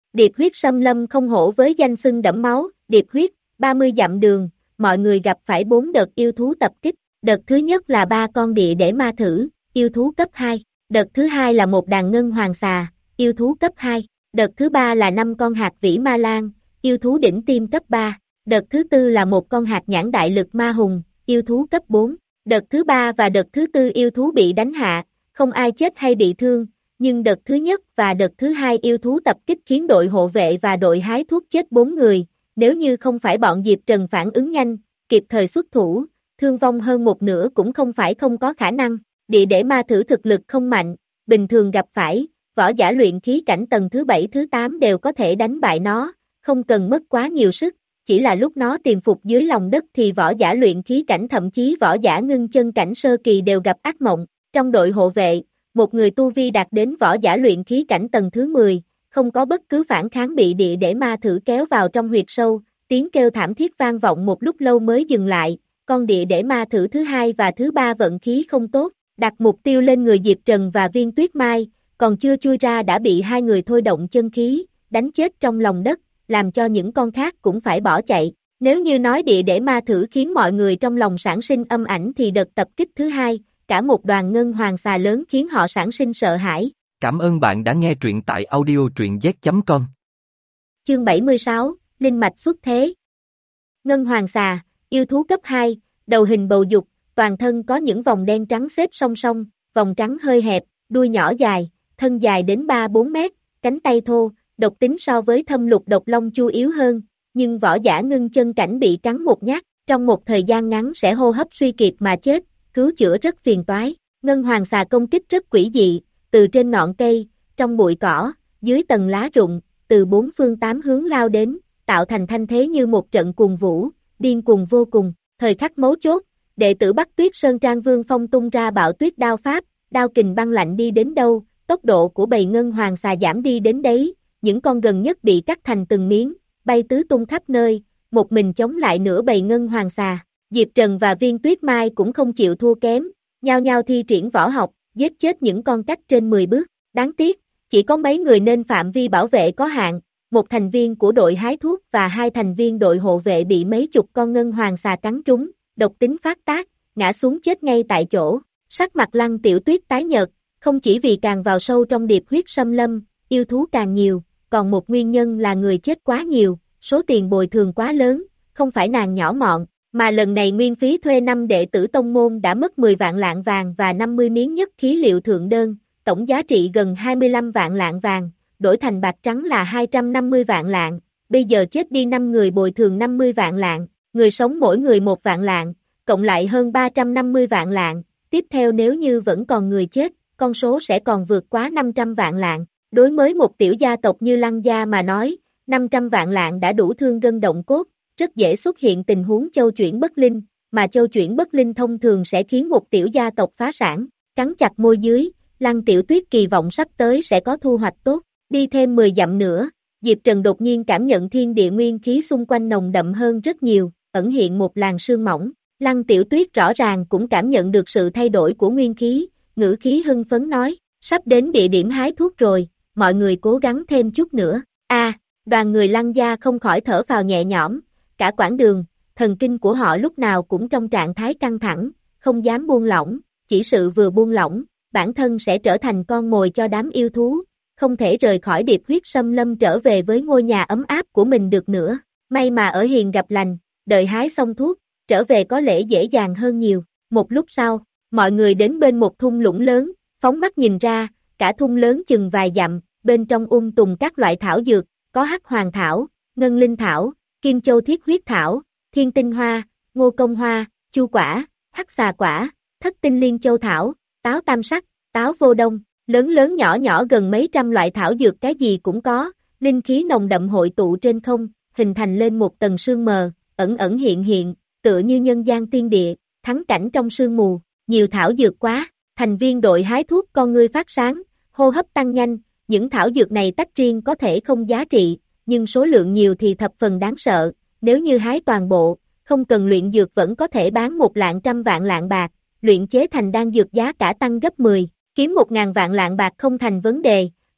[SPEAKER 2] Điệp huyết xâm lâm không hổ với danh xưng đẫm máu, điệp huyết, ba mươi dặm đường, mọi người gặp phải bốn đợt yêu thú tập kích, đợt thứ nhất là ba con địa để ma thử, yêu thú cấp hai, đợt thứ hai là một đàn ngân hoàng xà, yêu thú cấp hai, đợt thứ ba là năm con hạt vĩ ma lan, yêu thú đỉnh tim cấp ba, đợt thứ tư là một con hạt nhãn đại lực ma hùng, yêu thú cấp bốn, đợt thứ ba và đợt thứ tư yêu thú bị đánh hạ, không ai chết hay bị thương, nhưng đợt thứ nhất và đợt thứ hai yêu thú tập kích khiến đội hộ vệ và đội hái thuốc chết bốn người, nếu như không phải bọn Diệp Trần phản ứng nhanh, kịp thời xuất thủ, thương vong hơn một nửa cũng không phải không có khả năng, địa để ma thử thực lực không mạnh, bình thường gặp phải, võ giả luyện khí cảnh tầng thứ bảy thứ tám đều có thể đánh bại nó, không cần mất quá nhiều sức, chỉ là lúc nó tiềm phục dưới lòng đất thì võ giả luyện khí cảnh thậm chí võ giả ngưng chân cảnh sơ kỳ đều gặp ác mộng, trong đội hộ vệ, một người tu vi đạt đến võ giả luyện khí cảnh tầng thứ mười, không có bất cứ phản kháng bị địa để ma thử kéo vào trong huyệt sâu, tiếng kêu thảm thiết vang vọng một lúc lâu mới dừng lại, con địa để ma thử thứ hai và thứ ba vận khí không tốt, đặt mục tiêu lên người Diệp Trần và Viên Tuyết Mai, còn chưa chui ra đã bị hai người thôi động chân khí, đánh chết trong lòng đất, làm cho những con khác cũng phải bỏ chạy. Nếu như nói địa để ma thử khiến mọi người trong lòng sản sinh âm ảnh thì đợt tập kích thứ hai, cả một đoàn ngân hoàng xà lớn khiến họ sản sinh sợ hãi.
[SPEAKER 1] Cảm ơn bạn đã nghe truyện tại audio truyện z chấm com.
[SPEAKER 2] Chương bảy mươi sáu, Linh mạch xuất thế. Ngân hoàng xà, yêu thú cấp hai, đầu hình bầu dục, toàn thân có những vòng đen trắng xếp song song, vòng trắng hơi hẹp, đuôi nhỏ dài, thân dài đến ba bốn mét, cánh tay thô, độc tính so với thâm lục độc long chu yếu hơn, nhưng võ giả ngưng chân cảnh bị cắn một nhát, trong một thời gian ngắn sẽ hô hấp suy kiệt mà chết, cứu chữa rất phiền toái. Ngân hoàng xà công kích rất quỷ dị, từ trên ngọn cây, trong bụi cỏ, dưới tầng lá rụng, từ bốn phương tám hướng lao đến, tạo thành thanh thế như một trận cuồng vũ, điên cuồng vô cùng. Thời khắc mấu chốt, đệ tử Bắc Tuyết Sơn Trang Vương Phong tung ra bạo tuyết đao pháp, đao kình băng lạnh đi đến đâu, tốc độ của bầy ngân hoàng xà giảm đi đến đấy, những con gần nhất bị cắt thành từng miếng, bay tứ tung khắp nơi, một mình chống lại nửa bầy ngân hoàng xà. Diệp Trần và Viên Tuyết Mai cũng không chịu thua kém, nhao nhao thi triển võ học, giết chết những con cách trên mười bước. Đáng tiếc, chỉ có mấy người nên phạm vi bảo vệ có hạn, một thành viên của đội hái thuốc và hai thành viên đội hộ vệ bị mấy chục con ngân hoàng xà cắn trúng, độc tính phát tác, ngã xuống chết ngay tại chỗ. Sắc mặt Lăng Tiểu Tuyết tái nhợt, không chỉ vì càng vào sâu trong điệp huyết xâm lâm, yêu thú càng nhiều, còn một nguyên nhân là người chết quá nhiều, số tiền bồi thường quá lớn, không phải nàng nhỏ mọn, mà lần này nguyên phí thuê năm đệ tử tông môn đã mất mười vạn lạng vàng và năm mươi miếng nhất khí liệu thượng đơn, tổng giá trị gần hai mươi lăm vạn lạng vàng, đổi thành bạc trắng là hai trăm năm mươi vạn lạng, bây giờ chết đi năm người bồi thường năm mươi vạn lạng, người sống mỗi người một vạn lạng, cộng lại hơn ba trăm năm mươi vạn lạng, tiếp theo nếu như vẫn còn người chết, con số sẽ còn vượt quá năm trăm vạn lạng. Đối với một tiểu gia tộc như Lăng gia mà nói, năm trăm vạn lạng đã đủ thương gân động cốt, rất dễ xuất hiện tình huống châu chuyển bất linh, mà châu chuyển bất linh thông thường sẽ khiến một tiểu gia tộc phá sản. Cắn chặt môi dưới, Lăng Tiểu Tuyết kỳ vọng sắp tới sẽ có thu hoạch tốt. Đi thêm mười dặm nữa, Diệp Trần đột nhiên cảm nhận thiên địa nguyên khí xung quanh nồng đậm hơn rất nhiều, ẩn hiện một làn sương mỏng. Lăng Tiểu Tuyết rõ ràng cũng cảm nhận được sự thay đổi của nguyên khí, ngữ khí hưng phấn nói, sắp đến địa điểm hái thuốc rồi, mọi người cố gắng thêm chút nữa. A, à, đoàn người Lăng gia không khỏi thở phào nhẹ nhõm, cả quãng đường, thần kinh của họ lúc nào cũng trong trạng thái căng thẳng, không dám buông lỏng, chỉ sự vừa buông lỏng, bản thân sẽ trở thành con mồi cho đám yêu thú, không thể rời khỏi điệp huyết xâm lâm trở về với ngôi nhà ấm áp của mình được nữa. May mà ở hiền gặp lành, đợi hái xong thuốc, trở về có lẽ dễ dàng hơn nhiều. Một lúc sau, mọi người đến bên một thung lũng lớn, phóng mắt nhìn ra, cả thung lớn chừng vài dặm, bên trong um tùm các loại thảo dược, có hắc hoàng thảo, ngân linh thảo, kim châu thiết huyết thảo, thiên tinh hoa, ngô công hoa, chu quả, hắc xà quả, thất tinh liên châu thảo, táo tam sắc, táo vô đông, lớn lớn nhỏ nhỏ gần mấy trăm loại thảo dược cái gì cũng có, linh khí nồng đậm hội tụ trên không, hình thành lên một tầng sương mờ, ẩn ẩn hiện hiện, tựa như nhân gian tiên địa, thắng cảnh trong sương mù, nhiều thảo dược quá, thành viên đội hái thuốc con ngươi phát sáng, hô hấp tăng nhanh, những thảo dược này tách riêng có thể không giá trị, nhưng số lượng nhiều thì thập phần đáng sợ, nếu như hái toàn bộ, không cần luyện dược vẫn có thể bán một lạng trăm vạn lạng bạc, luyện chế thành đan dược giá cả tăng gấp mười, kiếm một ngàn vạn lạng bạc không thành vấn đề,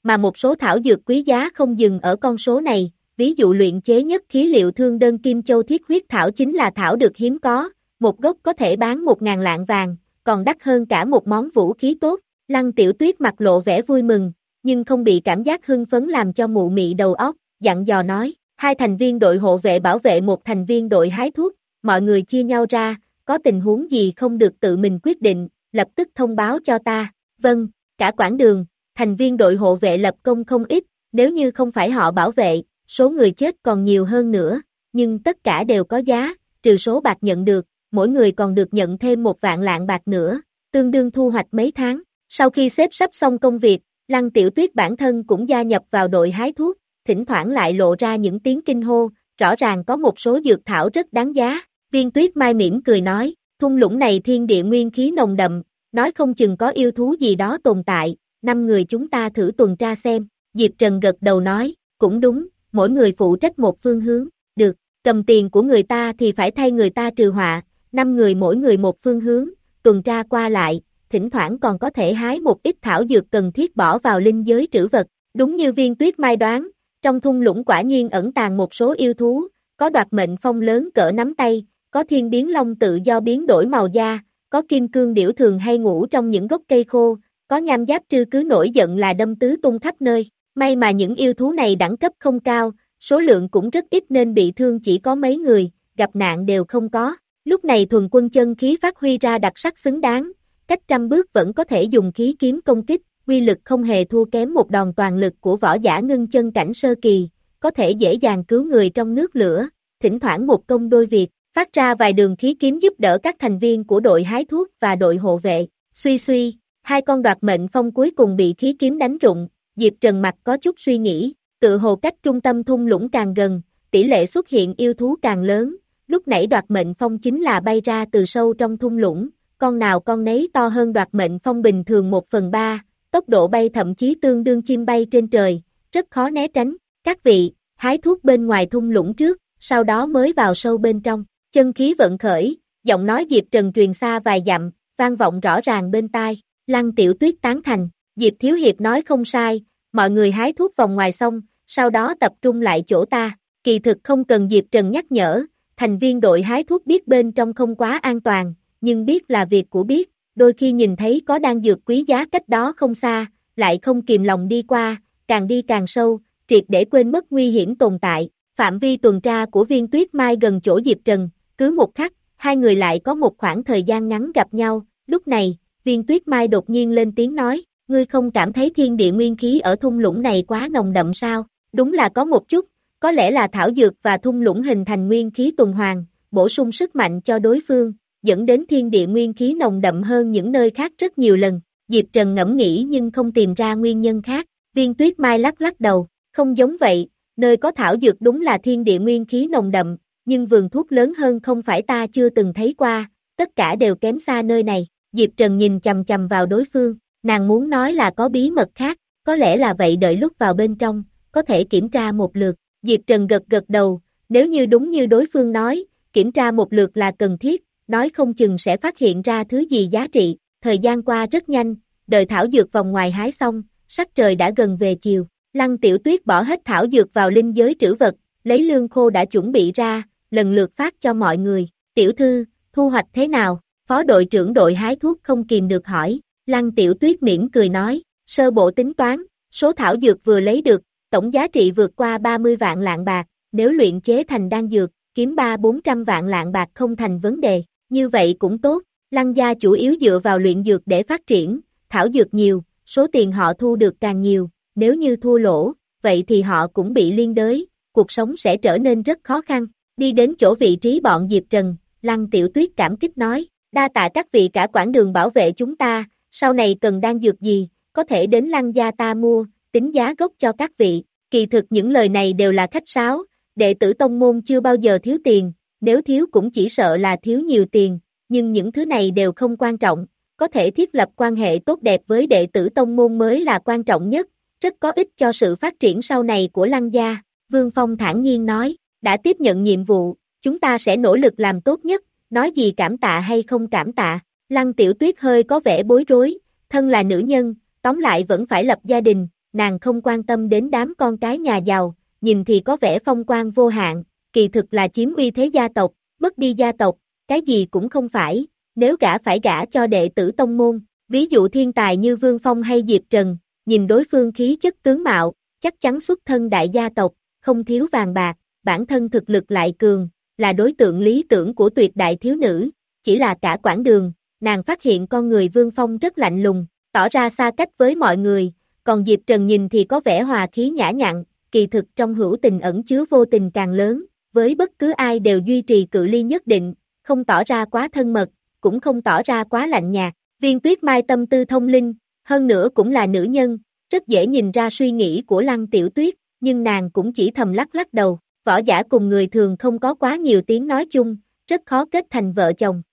[SPEAKER 2] mà một số thảo dược quý giá không dừng ở con số này, ví dụ luyện chế nhất khí liệu thương đơn kim châu thiết huyết thảo chính là thảo được hiếm có, một gốc có thể bán một ngàn lạng vàng, còn đắt hơn cả một món vũ khí tốt. Lăng Tiểu Tuyết mặt lộ vẻ vui mừng, nhưng không bị cảm giác hưng phấn làm cho mụ mị đầu óc, dặn dò nói, hai thành viên đội hộ vệ bảo vệ một thành viên đội hái thuốc, mọi người chia nhau ra, có tình huống gì không được tự mình quyết định, lập tức thông báo cho ta. Vâng, cả quãng đường, thành viên đội hộ vệ lập công không ít, nếu như không phải họ bảo vệ, số người chết còn nhiều hơn nữa, nhưng tất cả đều có giá, trừ số bạc nhận được, mỗi người còn được nhận thêm một vạn lạng bạc nữa, tương đương thu hoạch mấy tháng. Sau khi xếp sắp xong công việc, Lăng Tiểu Tuyết bản thân cũng gia nhập vào đội hái thuốc, thỉnh thoảng lại lộ ra những tiếng kinh hô, rõ ràng có một số dược thảo rất đáng giá. Viên Tuyết Mai mỉm cười nói, thung lũng này thiên địa nguyên khí nồng đậm, nói không chừng có yêu thú gì đó tồn tại, năm người chúng ta thử tuần tra xem. Diệp Trần gật đầu nói, cũng đúng, mỗi người phụ trách một phương hướng, được, cầm tiền của người ta thì phải thay người ta trừ họa, năm người mỗi người một phương hướng, tuần tra qua lại, thỉnh thoảng còn có thể hái một ít thảo dược cần thiết bỏ vào linh giới trữ vật. Đúng như Viên Tuyết Mai đoán, trong thung lũng quả nhiên ẩn tàng một số yêu thú, có đoạt mệnh phong lớn cỡ nắm tay, có thiên biến long tự do biến đổi màu da, có kim cương điểu thường hay ngủ trong những gốc cây khô, có nham giáp trư cứ nổi giận là đâm tứ tung khắp nơi. May mà những yêu thú này đẳng cấp không cao, số lượng cũng rất ít nên bị thương chỉ có mấy người, gặp nạn đều không có. Lúc này thuần quân chân khí phát huy ra đặc sắc xứng đáng, cách trăm bước vẫn có thể dùng khí kiếm công kích, uy lực không hề thua kém một đòn toàn lực của võ giả ngưng chân cảnh sơ kỳ, có thể dễ dàng cứu người trong nước lửa, thỉnh thoảng một công đôi việc, phát ra vài đường khí kiếm giúp đỡ các thành viên của đội hái thuốc và đội hộ vệ. Suy suy, hai con đoạt mệnh phong cuối cùng bị khí kiếm đánh rụng, Diệp Trần mặt có chút suy nghĩ, tự hồ cách trung tâm thung lũng càng gần, tỷ lệ xuất hiện yêu thú càng lớn, lúc nãy đoạt mệnh phong chính là bay ra từ sâu trong thung lũng, con nào con nấy to hơn đoạt mệnh phong bình thường một phần ba, tốc độ bay thậm chí tương đương chim bay trên trời, rất khó né tránh. Các vị, hái thuốc bên ngoài thung lũng trước, sau đó mới vào sâu bên trong. Chân khí vận khởi, giọng nói Diệp Trần truyền xa vài dặm, vang vọng rõ ràng bên tai. Lăng Tiểu Tuyết tán thành, Diệp Thiếu Hiệp nói không sai, mọi người hái thuốc vòng ngoài xong, sau đó tập trung lại chỗ ta. Kỳ thực không cần Diệp Trần nhắc nhở, thành viên đội hái thuốc biết bên trong không quá an toàn, nhưng biết là việc của biết, đôi khi nhìn thấy có đan dược quý giá cách đó không xa, lại không kìm lòng đi qua, càng đi càng sâu, triệt để quên mất nguy hiểm tồn tại. Phạm vi tuần tra của Viên Tuyết Mai gần chỗ Diệp Trần, cứ một khắc, hai người lại có một khoảng thời gian ngắn gặp nhau. Lúc này, Viên Tuyết Mai đột nhiên lên tiếng nói, ngươi không cảm thấy thiên địa nguyên khí ở thung lũng này quá nồng đậm sao? Đúng là có một chút, có lẽ là thảo dược và thung lũng hình thành nguyên khí tuần hoàn, bổ sung sức mạnh cho đối phương, dẫn đến thiên địa nguyên khí nồng đậm hơn những nơi khác rất nhiều lần. Diệp Trần ngẫm nghĩ nhưng không tìm ra nguyên nhân khác. Viên Tuyết Mai lắc lắc đầu, không giống vậy, nơi có thảo dược đúng là thiên địa nguyên khí nồng đậm, nhưng vườn thuốc lớn hơn không phải ta chưa từng thấy qua, tất cả đều kém xa nơi này. Diệp Trần nhìn chằm chằm vào đối phương, nàng muốn nói là có bí mật khác, có lẽ là vậy, đợi lúc vào bên trong, có thể kiểm tra một lượt. Diệp Trần gật gật đầu, nếu như đúng như đối phương nói, kiểm tra một lượt là cần thiết, nói không chừng sẽ phát hiện ra thứ gì giá trị. Thời gian qua rất nhanh, đợi thảo dược vòng ngoài hái xong, sắc trời đã gần về chiều. Lăng Tiểu Tuyết bỏ hết thảo dược vào linh giới trữ vật, lấy lương khô đã chuẩn bị ra, lần lượt phát cho mọi người. Tiểu thư, thu hoạch thế nào? Phó đội trưởng đội hái thuốc không kìm được hỏi. Lăng Tiểu Tuyết mỉm cười nói, sơ bộ tính toán, số thảo dược vừa lấy được, tổng giá trị vượt qua ba mươi vạn lạng bạc, nếu luyện chế thành đan dược, kiếm ba bốn trăm vạn lạng bạc không thành vấn đề, như vậy cũng tốt. Lăng gia chủ yếu dựa vào luyện dược để phát triển, thảo dược nhiều, số tiền họ thu được càng nhiều, nếu như thua lỗ, vậy thì họ cũng bị liên đới, cuộc sống sẽ trở nên rất khó khăn. Đi đến chỗ vị trí bọn Diệp Trần, Lăng Tiểu Tuyết cảm kích nói, đa tạ các vị cả quãng đường bảo vệ chúng ta, sau này cần đan dược gì, có thể đến Lăng gia ta mua, tính giá gốc cho các vị. Kỳ thực những lời này đều là khách sáo, đệ tử tông môn chưa bao giờ thiếu tiền, nếu thiếu cũng chỉ sợ là thiếu nhiều tiền, nhưng những thứ này đều không quan trọng, có thể thiết lập quan hệ tốt đẹp với đệ tử tông môn mới là quan trọng nhất, rất có ích cho sự phát triển sau này của Lăng gia. Vương Phong thản nhiên nói, đã tiếp nhận nhiệm vụ, chúng ta sẽ nỗ lực làm tốt nhất, nói gì cảm tạ hay không cảm tạ. Lăng Tiểu Tuyết hơi có vẻ bối rối, thân là nữ nhân, tóm lại vẫn phải lập gia đình, nàng không quan tâm đến đám con cái nhà giàu, nhìn thì có vẻ phong quang vô hạn, kỳ thực là chiếm uy thế gia tộc, mất đi gia tộc, cái gì cũng không phải, nếu gả phải gả cho đệ tử tông môn, ví dụ thiên tài như Vương Phong hay Diệp Trần, nhìn đối phương khí chất tướng mạo, chắc chắn xuất thân đại gia tộc, không thiếu vàng bạc, bản thân thực lực lại cường, là đối tượng lý tưởng của tuyệt đại thiếu nữ, chỉ là cả quãng đường, nàng phát hiện con người Vương Phong rất lạnh lùng, tỏ ra xa cách với mọi người, còn Diệp Trần nhìn thì có vẻ hòa khí nhã nhặn, kỳ thực trong hữu tình ẩn chứa vô tình càng lớn, với bất cứ ai đều duy trì cự ly nhất định, không tỏ ra quá thân mật, cũng không tỏ ra quá lạnh nhạt. Viên Tuyết Mai tâm tư thông linh, hơn nữa cũng là nữ nhân, rất dễ nhìn ra suy nghĩ của Lăng Tiểu Tuyết, nhưng nàng cũng chỉ thầm lắc lắc đầu, võ giả cùng người thường không có quá nhiều tiếng nói chung, rất khó kết thành vợ chồng.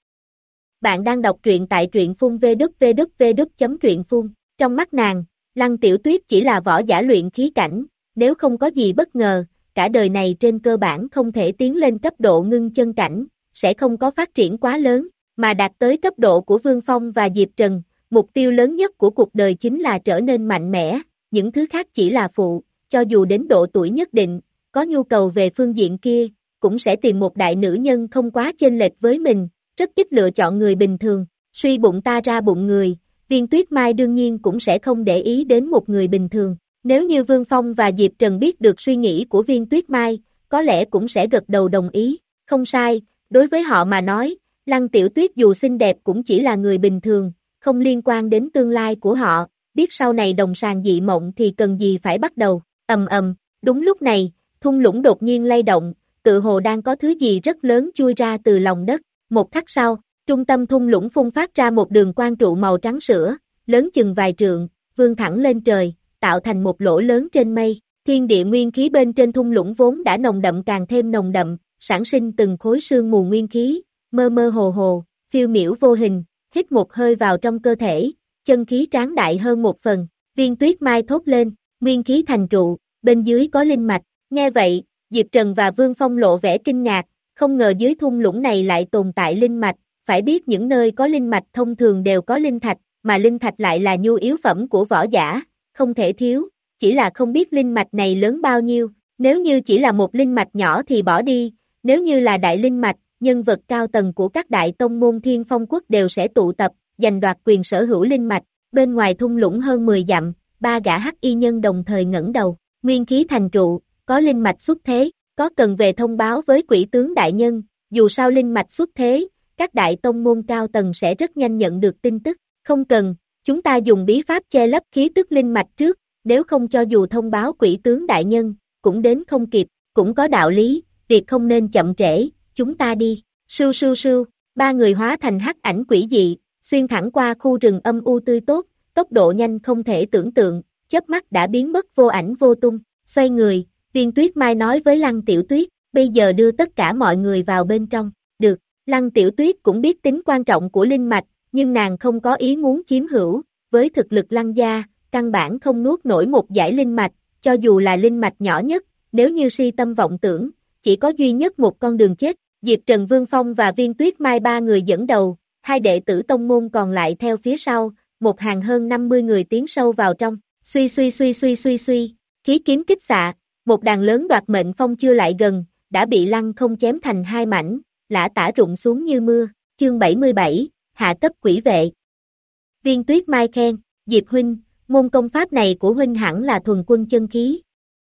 [SPEAKER 2] Bạn đang đọc truyện tại truyện phun vê kép vê kép vê kép chấm truyện phun, trong mắt nàng, Lăng Tiểu Tuyết chỉ là võ giả luyện khí cảnh, nếu không có gì bất ngờ, cả đời này trên cơ bản không thể tiến lên cấp độ ngưng chân cảnh, sẽ không có phát triển quá lớn, mà đạt tới cấp độ của Vương Phong và Diệp Trần, mục tiêu lớn nhất của cuộc đời chính là trở nên mạnh mẽ, những thứ khác chỉ là phụ, cho dù đến độ tuổi nhất định, có nhu cầu về phương diện kia, cũng sẽ tìm một đại nữ nhân không quá chênh lệch với mình, rất ít lựa chọn người bình thường, suy bụng ta ra bụng người, Viên Tuyết Mai đương nhiên cũng sẽ không để ý đến một người bình thường. Nếu như Vương Phong và Diệp Trần biết được suy nghĩ của Viên Tuyết Mai, có lẽ cũng sẽ gật đầu đồng ý, không sai, đối với họ mà nói, Lăng Tiểu Tuyết dù xinh đẹp cũng chỉ là người bình thường, không liên quan đến tương lai của họ, biết sau này đồng sàng dị mộng thì cần gì phải bắt đầu, ầm ầm, đúng lúc này, thung lũng đột nhiên lay động, tự hồ đang có thứ gì rất lớn chui ra từ lòng đất, một khắc sau, trung tâm thung lũng phun phát ra một đường quang trụ màu trắng sữa, lớn chừng vài trượng, vươn thẳng lên trời, tạo thành một lỗ lớn trên mây, thiên địa nguyên khí bên trên thung lũng vốn đã nồng đậm càng thêm nồng đậm, sản sinh từng khối sương mù nguyên khí, mơ mơ hồ hồ, phiêu miểu vô hình, hít một hơi vào trong cơ thể, chân khí tráng đại hơn một phần, Viên Tuyết Mai thốt lên, nguyên khí thành trụ, bên dưới có linh mạch, nghe vậy, Diệp Trần và Vương Phong lộ vẻ kinh ngạc, không ngờ dưới thung lũng này lại tồn tại linh mạch, phải biết những nơi có linh mạch thông thường đều có linh thạch, mà linh thạch lại là nhu yếu phẩm của võ giả, không thể thiếu, chỉ là không biết linh mạch này lớn bao nhiêu, nếu như chỉ là một linh mạch nhỏ thì bỏ đi, nếu như là đại linh mạch, nhân vật cao tầng của các đại tông môn Thiên Phong Quốc đều sẽ tụ tập, giành đoạt quyền sở hữu linh mạch, bên ngoài thung lũng hơn mười dặm, ba gã hắc y nhân đồng thời ngẩng đầu, nguyên khí thành trụ, có linh mạch xuất thế, có cần về thông báo với quỷ tướng đại nhân, dù sao linh mạch xuất thế, các đại tông môn cao tầng sẽ rất nhanh nhận được tin tức, không cần, chúng ta dùng bí pháp che lấp khí tức linh mạch trước, nếu không cho dù thông báo quỷ tướng đại nhân, cũng đến không kịp, cũng có đạo lý, việc không nên chậm trễ, chúng ta đi, sưu sưu sưu, ba người hóa thành hắc ảnh quỷ dị, xuyên thẳng qua khu rừng âm u tươi tốt, tốc độ nhanh không thể tưởng tượng, chớp mắt đã biến mất vô ảnh vô tung, xoay người, Viên Tuyết Mai nói với Lăng Tiểu Tuyết, bây giờ đưa tất cả mọi người vào bên trong, được, Lăng Tiểu Tuyết cũng biết tính quan trọng của linh mạch, nhưng nàng không có ý muốn chiếm hữu, với thực lực Lăng gia, căn bản không nuốt nổi một dải linh mạch, cho dù là linh mạch nhỏ nhất, nếu như si tâm vọng tưởng, chỉ có duy nhất một con đường chết, Diệp Trần Vương Phong và Viên Tuyết Mai ba người dẫn đầu, hai đệ tử tông môn còn lại theo phía sau, một hàng hơn năm mươi người tiến sâu vào trong, suy suy suy suy suy suy, khí kiếm kích xạ, một đàn lớn đoạt mệnh phong chưa lại gần, đã bị Lăng không chém thành hai mảnh, lã tả rụng xuống như mưa, chương bảy mươi bảy, hạ cấp quỷ vệ. Viên Tuyết Mai khen, Diệp huynh, môn công pháp này của huynh hẳn là thuần quân chân khí.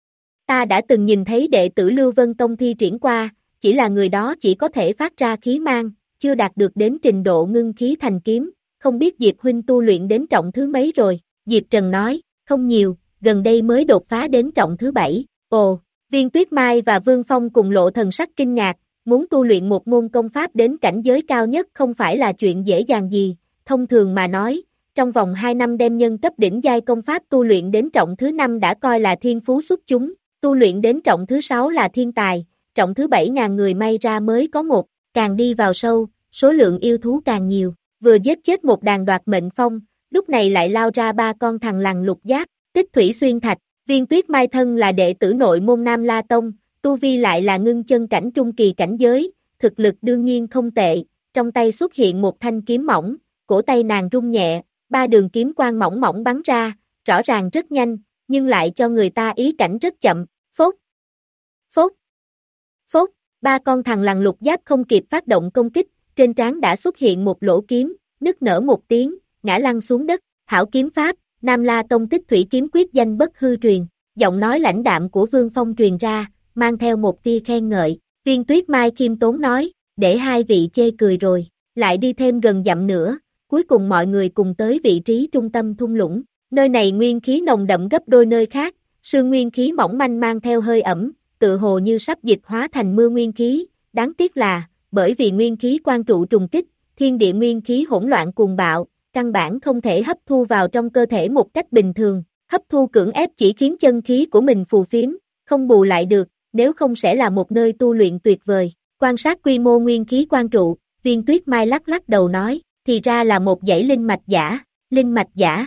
[SPEAKER 2] Ta đã từng nhìn thấy đệ tử Lưu Vân Tông thi triển qua, chỉ là người đó chỉ có thể phát ra khí mang, chưa đạt được đến trình độ ngưng khí thành kiếm, không biết Diệp huynh tu luyện đến trọng thứ mấy rồi, Diệp Trần nói, không nhiều, gần đây mới đột phá đến trọng thứ bảy, ồ, Viên Tuyết Mai và Vương Phong cùng lộ thần sắc kinh ngạc, muốn tu luyện một môn công pháp đến cảnh giới cao nhất không phải là chuyện dễ dàng gì, thông thường mà nói, trong vòng hai năm đem nhân cấp đỉnh giai công pháp tu luyện đến trọng thứ năm đã coi là thiên phú xuất chúng, tu luyện đến trọng thứ sáu là thiên tài, trọng thứ bảy ngàn người may ra mới có một, càng đi vào sâu, số lượng yêu thú càng nhiều, vừa giết chết một đàn đoạt mệnh phong, lúc này lại lao ra ba con thằn lằn lục giáp, tích thủy xuyên thạch, Viên Tuyết Mai thân là đệ tử nội môn Nam La Tông, tu vi lại là ngưng chân cảnh trung kỳ cảnh giới, thực lực đương nhiên không tệ, trong tay xuất hiện một thanh kiếm mỏng, cổ tay nàng rung nhẹ, ba đường kiếm quang mỏng mỏng bắn ra, rõ ràng rất nhanh, nhưng lại cho người ta ý cảnh rất chậm, phốt, phốt, phốt, ba con thằn lằn lục giáp không kịp phát động công kích, trên trán đã xuất hiện một lỗ kiếm, nức nở một tiếng, ngã lăn xuống đất, hảo kiếm pháp, Nam La Tông Tích Thủy kiếm quyết danh bất hư truyền, giọng nói lãnh đạm của Vương Phong truyền ra, mang theo một tia khen ngợi, Viên Tuyết Mai khiêm tốn nói, để hai vị chê cười rồi, lại đi thêm gần dặm nữa, cuối cùng mọi người cùng tới vị trí trung tâm thung lũng, nơi này nguyên khí nồng đậm gấp đôi nơi khác, sương nguyên khí mỏng manh mang theo hơi ẩm, tự hồ như sắp dịch hóa thành mưa nguyên khí, đáng tiếc là, bởi vì nguyên khí quan trụ trùng kích, thiên địa nguyên khí hỗn loạn cuồng bạo, căn bản không thể hấp thu vào trong cơ thể một cách bình thường, hấp thu cưỡng ép chỉ khiến chân khí của mình phù phiếm, không bù lại được, nếu không sẽ là một nơi tu luyện tuyệt vời. Quan sát quy mô nguyên khí quan trụ, Viên Tuyết Mai lắc lắc đầu nói, thì ra là một dãy linh mạch giả, linh mạch giả.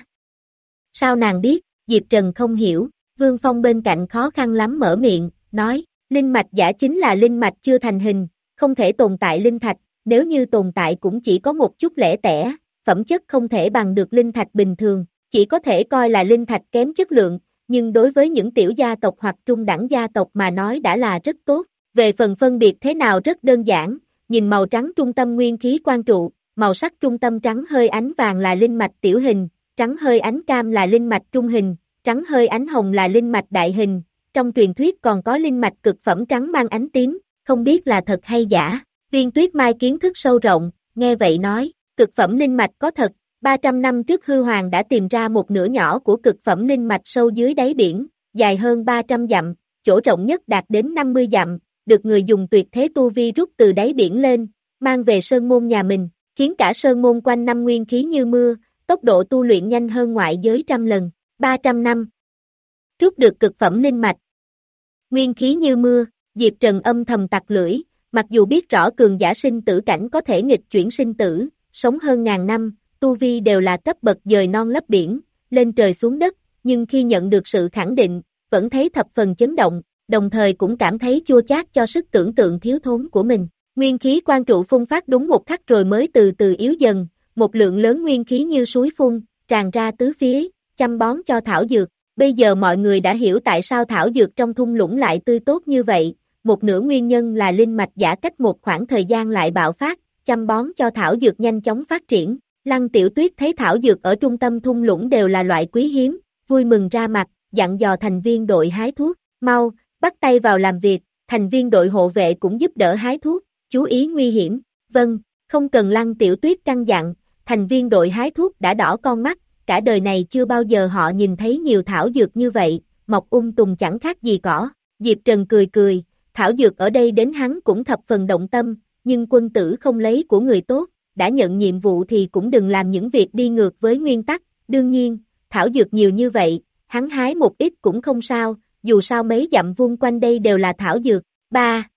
[SPEAKER 2] Sao nàng biết, Diệp Trần không hiểu, Vương Phong bên cạnh khó khăn lắm mở miệng, nói, linh mạch giả chính là linh mạch chưa thành hình, không thể tồn tại linh thạch, nếu như tồn tại cũng chỉ có một chút lẻ tẻ, phẩm chất không thể bằng được linh thạch bình thường, chỉ có thể coi là linh thạch kém chất lượng, nhưng đối với những tiểu gia tộc hoặc trung đẳng gia tộc mà nói đã là rất tốt. Về phần phân biệt thế nào rất đơn giản, nhìn màu trắng trung tâm nguyên khí quan trụ, màu sắc trung tâm trắng hơi ánh vàng là linh mạch tiểu hình, trắng hơi ánh cam là linh mạch trung hình, trắng hơi ánh hồng là linh mạch đại hình, trong truyền thuyết còn có linh mạch cực phẩm trắng mang ánh tím, không biết là thật hay giả. Viên Tuyết Mai kiến thức sâu rộng, nghe vậy nói, cực phẩm linh mạch có thật, ba trăm năm trước Hư Hoàng đã tìm ra một nửa nhỏ của cực phẩm linh mạch sâu dưới đáy biển, dài hơn ba trăm dặm, chỗ rộng nhất đạt đến năm mươi dặm, được người dùng tuyệt thế tu vi rút từ đáy biển lên, mang về sơn môn nhà mình, khiến cả sơn môn quanh năm nguyên khí như mưa, tốc độ tu luyện nhanh hơn ngoại giới trăm lần, ba trăm năm. Rút được cực phẩm linh mạch. Nguyên khí như mưa, Diệp Trần âm thầm tặc lưỡi, mặc dù biết rõ cường giả sinh tử cảnh có thể nghịch chuyển sinh tử, sống hơn ngàn năm, tu vi đều là cấp bậc dời non lấp biển, lên trời xuống đất, nhưng khi nhận được sự khẳng định, vẫn thấy thập phần chấn động, đồng thời cũng cảm thấy chua chát cho sức tưởng tượng thiếu thốn của mình. Nguyên khí quan trụ phun phát đúng một khắc rồi mới từ từ yếu dần, một lượng lớn nguyên khí như suối phun, tràn ra tứ phía, chăm bón cho thảo dược. Bây giờ mọi người đã hiểu tại sao thảo dược trong thung lũng lại tươi tốt như vậy, một nửa nguyên nhân là linh mạch giả cách một khoảng thời gian lại bạo phát, chăm bón cho thảo dược nhanh chóng phát triển. Lăng Tiểu Tuyết thấy thảo dược ở trung tâm thung lũng đều là loại quý hiếm, vui mừng ra mặt, dặn dò thành viên đội hái thuốc, mau, bắt tay vào làm việc, thành viên đội hộ vệ cũng giúp đỡ hái thuốc, chú ý nguy hiểm, vâng, không cần Lăng Tiểu Tuyết căn dặn, thành viên đội hái thuốc đã đỏ con mắt, cả đời này chưa bao giờ họ nhìn thấy nhiều thảo dược như vậy, mọc um tùm chẳng khác gì cỏ. Diệp Trần cười cười, thảo dược ở đây đến hắn cũng thập phần động tâm, nhưng quân tử không lấy của người tốt, đã nhận nhiệm vụ thì cũng đừng làm những việc đi ngược với nguyên tắc, đương nhiên, thảo dược nhiều như vậy, hắn hái một ít cũng không sao, dù sao mấy dặm vuông quanh đây đều là thảo dược. Ba,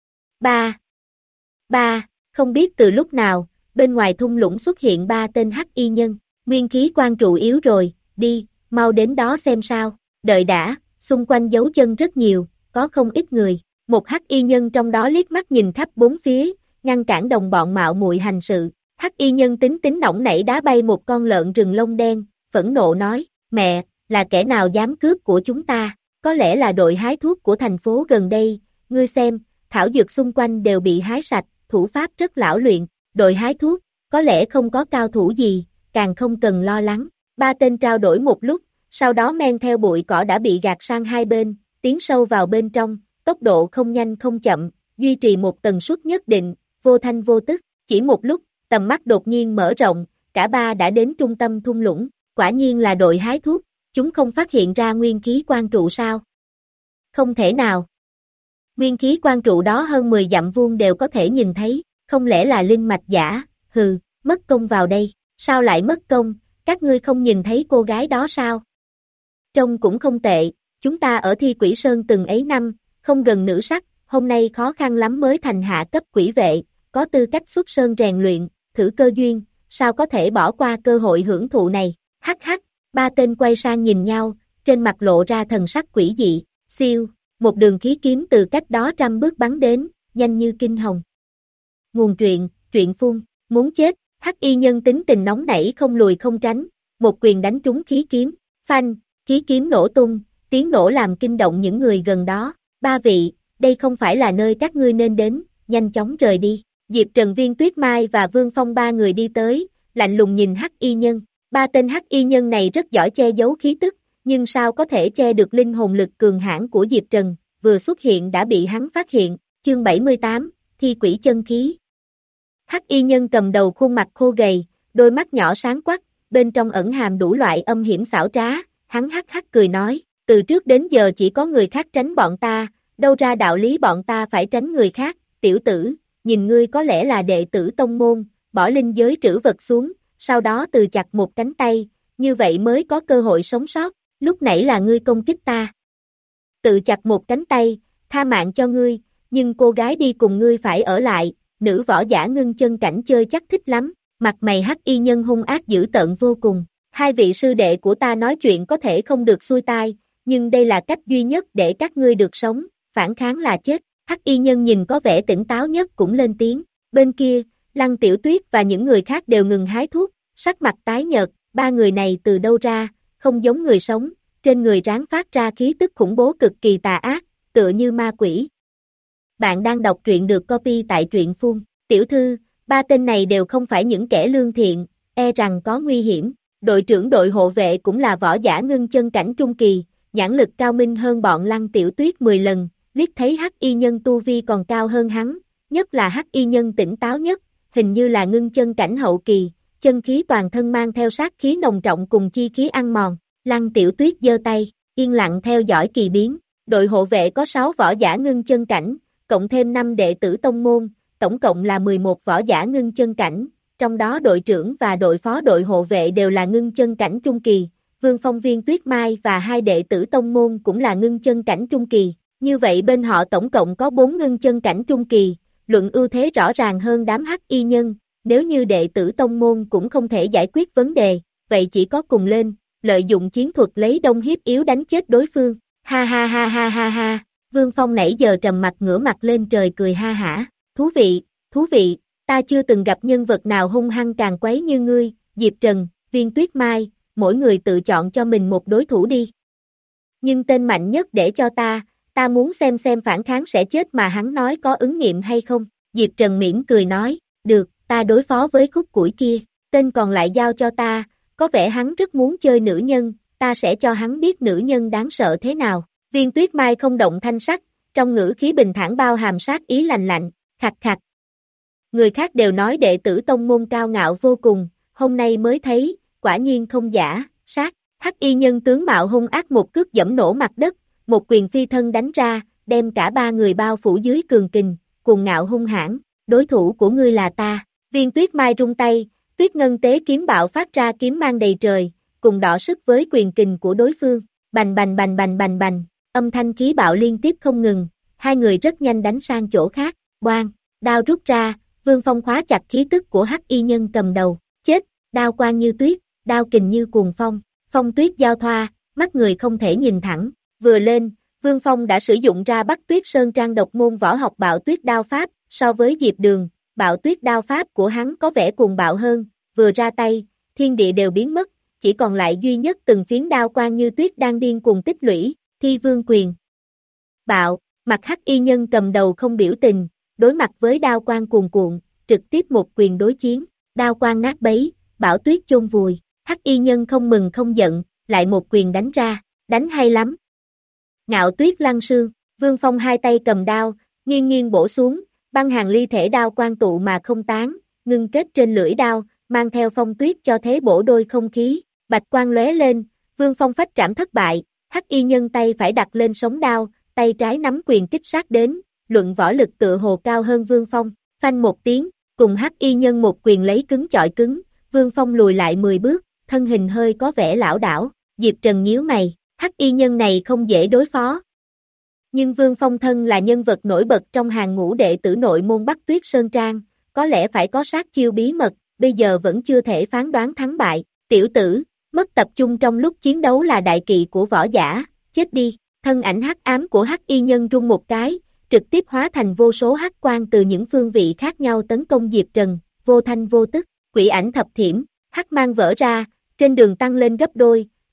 [SPEAKER 2] ba, ba, không biết từ lúc nào, bên ngoài thung lũng xuất hiện ba tên hắc y nhân, nguyên khí quan trụ yếu rồi, đi, mau đến đó xem sao, đợi đã, xung quanh dấu chân rất nhiều, có không ít người, một hắc y nhân trong đó liếc mắt nhìn khắp bốn phía, ngăn cản đồng bọn mạo muội hành sự, hắc y nhân tính tính nóng nảy đá bay một con lợn rừng lông đen, phẫn nộ nói, mẹ, là kẻ nào dám cướp của chúng ta, có lẽ là đội hái thuốc của thành phố gần đây, ngươi xem, thảo dược xung quanh đều bị hái sạch, thủ pháp rất lão luyện, đội hái thuốc, có lẽ không có cao thủ gì, càng không cần lo lắng, ba tên trao đổi một lúc, sau đó men theo bụi cỏ đã bị gạt sang hai bên, tiến sâu vào bên trong, tốc độ không nhanh không chậm, duy trì một tần suất nhất định, vô thanh vô tức, chỉ một lúc, tầm mắt đột nhiên mở rộng, cả ba đã đến trung tâm thung lũng, quả nhiên là đội hái thuốc, chúng không phát hiện ra nguyên khí quan trụ sao? Không thể nào. Nguyên khí quan trụ đó hơn mười dặm vuông đều có thể nhìn thấy, không lẽ là linh mạch giả, hừ, mất công vào đây, sao lại mất công, các ngươi không nhìn thấy cô gái đó sao? Trông cũng không tệ, chúng ta ở Thi Quỷ Sơn từng ấy năm, không gần nữ sắc, hôm nay khó khăn lắm mới thành hạ cấp quỷ vệ, có tư cách xuất sơn rèn luyện, thử cơ duyên, sao có thể bỏ qua cơ hội hưởng thụ này, hắc hắc, ba tên quay sang nhìn nhau, trên mặt lộ ra thần sắc quỷ dị, siêu, một đường khí kiếm từ cách đó trăm bước bắn đến, nhanh như kinh hồng. Nguồn truyện, truyện phun, muốn chết, hắc y nhân tính tình nóng nảy không lùi không tránh, một quyền đánh trúng khí kiếm, phanh, khí kiếm nổ tung, tiếng nổ làm kinh động những người gần đó. Ba vị, đây không phải là nơi các ngươi nên đến, nhanh chóng rời đi. Diệp Trần, Viên Tuyết Mai và Vương Phong ba người đi tới, lạnh lùng nhìn Hắc Y Nhân. Ba tên Hắc Y Nhân này rất giỏi che giấu khí tức, nhưng sao có thể che được linh hồn lực cường hãn của Diệp Trần, vừa xuất hiện đã bị hắn phát hiện. Chương bảy mươi tám, Thi Quỷ Chân Khí. Hắc Y Nhân cầm đầu khuôn mặt khô gầy, đôi mắt nhỏ sáng quắc, bên trong ẩn hàm đủ loại âm hiểm xảo trá, hắn hắc hắc cười nói, từ trước đến giờ chỉ có người khác tránh bọn ta, đâu ra đạo lý bọn ta phải tránh người khác, tiểu tử, nhìn ngươi có lẽ là đệ tử tông môn, bỏ linh giới trữ vật xuống, sau đó từ chặt một cánh tay, như vậy mới có cơ hội sống sót, lúc nãy là ngươi công kích ta. Tự chặt một cánh tay, tha mạng cho ngươi, nhưng cô gái đi cùng ngươi phải ở lại, nữ võ giả ngưng chân cảnh chơi chắc thích lắm, mặt mày Hắc Y Nhân hung ác dữ tợn vô cùng, hai vị sư đệ của ta nói chuyện có thể không được xuôi tai, nhưng đây là cách duy nhất để các ngươi được sống, phản kháng là chết. Hắc Y Nhân nhìn có vẻ tỉnh táo nhất cũng lên tiếng, bên kia, Lăng Tiểu Tuyết và những người khác đều ngừng hái thuốc, sắc mặt tái nhợt, ba người này từ đâu ra, không giống người sống, trên người ráng phát ra khí tức khủng bố cực kỳ tà ác, tựa như ma quỷ. Bạn đang đọc truyện được copy tại truyện phun, tiểu thư, ba tên này đều không phải những kẻ lương thiện, e rằng có nguy hiểm, đội trưởng đội hộ vệ cũng là võ giả ngưng chân cảnh trung kỳ, nhãn lực cao minh hơn bọn Lăng Tiểu Tuyết mười lần, liếc thấy Hắc Y Nhân tu vi còn cao hơn hắn, nhất là Hắc Y Nhân tỉnh táo nhất, hình như là ngưng chân cảnh hậu kỳ, chân khí toàn thân mang theo sát khí nồng trọng cùng chi khí ăn mòn. Lăng Tiểu Tuyết giơ tay, yên lặng theo dõi kỳ biến, đội hộ vệ có sáu võ giả ngưng chân cảnh, cộng thêm năm đệ tử tông môn, tổng cộng là mười một võ giả ngưng chân cảnh, trong đó đội trưởng và đội phó đội hộ vệ đều là ngưng chân cảnh trung kỳ, Vương Phong, Viên Tuyết Mai và hai đệ tử tông môn cũng là ngưng chân cảnh trung kỳ, như vậy bên họ tổng cộng có bốn ngưng chân cảnh trung kỳ, luận ưu thế rõ ràng hơn đám Hắc Y Nhân, nếu như đệ tử tông môn cũng không thể giải quyết vấn đề, vậy chỉ có cùng lên, lợi dụng chiến thuật lấy đông hiếp yếu đánh chết đối phương, ha ha ha ha ha ha, Vương Phong nãy giờ trầm mặt ngửa mặt lên trời cười ha hả, thú vị, thú vị, ta chưa từng gặp nhân vật nào hung hăng càng quấy như ngươi, Diệp Trần, Viên Tuyết Mai, mỗi người tự chọn cho mình một đối thủ đi. Nhưng tên mạnh nhất để cho ta, ta muốn xem xem phản kháng sẽ chết mà hắn nói có ứng nghiệm hay không, Diệp Trần mỉm cười nói, được, ta đối phó với khúc củi kia, tên còn lại giao cho ta, có vẻ hắn rất muốn chơi nữ nhân, ta sẽ cho hắn biết nữ nhân đáng sợ thế nào. Viên Tuyết Mai không động thanh sắc, trong ngữ khí bình thản bao hàm sát ý lạnh lạnh, khạch khạch. Người khác đều nói đệ tử tông môn cao ngạo vô cùng, hôm nay mới thấy, quả nhiên không giả, sát. Hắc Y Nhân tướng mạo hung ác một cước giẫm nổ mặt đất, một quyền phi thân đánh ra, đem cả ba người bao phủ dưới cường kình, cuồng ngạo hung hãn, đối thủ của ngươi là ta. Viên Tuyết Mai rung tay, Tuyết Ngân tế kiếm bạo phát ra kiếm mang đầy trời, cùng đọ sức với quyền kình của đối phương, bành bành bành bành bành bành, âm thanh khí bạo liên tiếp không ngừng, hai người rất nhanh đánh sang chỗ khác, boang, đao rút ra, Vương Phong khóa chặt khí tức của Hắc Y Nhân cầm đầu, chết, đao quang như tuyết, đao kình như cuồng phong, phong tuyết giao thoa, mắt người không thể nhìn thẳng, vừa lên, Vương Phong đã sử dụng ra Bắc Tuyết Sơn Trang độc môn võ học bạo tuyết đao pháp, so với Diệp Đường, bạo tuyết đao pháp của hắn có vẻ cuồng bạo hơn, vừa ra tay, thiên địa đều biến mất, chỉ còn lại duy nhất từng phiến đao quang như tuyết đang điên cuồng tích lũy, Thi Vương quyền. Bạo, mặt Hắc Y Nhân cầm đầu không biểu tình, đối mặt với đao quang cuồn cuộn, trực tiếp một quyền đối chiến, đao quang nát bấy, bão tuyết chôn vùi, Hắc Y Nhân không mừng không giận, lại một quyền đánh ra, đánh hay lắm. Ngạo tuyết lăng sương, Vương Phong hai tay cầm đao, nghiêng nghiêng bổ xuống, băng hàng ly thể đao quang tụ mà không tán, ngưng kết trên lưỡi đao, mang theo phong tuyết cho thế bổ đôi không khí, bạch quang lóe lên, Vương Phong phách trảm thất bại, Hắc Y Nhân tay phải đặt lên sống đao, tay trái nắm quyền kích sát đến, luận võ lực tựa hồ cao hơn Vương Phong, phanh một tiếng, cùng Hắc Y Nhân một quyền lấy cứng chọi cứng, Vương Phong lùi lại mười bước, thân hình hơi có vẻ lảo đảo, Diệp Trần nhíu mày, Hắc Y Nhân này không dễ đối phó. Nhưng Vương Phong thân là nhân vật nổi bật trong hàng ngũ đệ tử nội môn Bắc Tuyết Sơn Trang, có lẽ phải có sát chiêu bí mật, bây giờ vẫn chưa thể phán đoán thắng bại, tiểu tử, mất tập trung trong lúc chiến đấu là đại kỵ của võ giả, chết đi, thân ảnh hắc ám của Hắc Y Nhân rung một cái, trực tiếp hóa thành vô số hắc quang từ những phương vị khác nhau tấn công Diệp Trần, vô thanh vô tức, quỷ ảnh thập thiểm, hắc mang vỡ ra, trên đường tăng lên gấp đôi,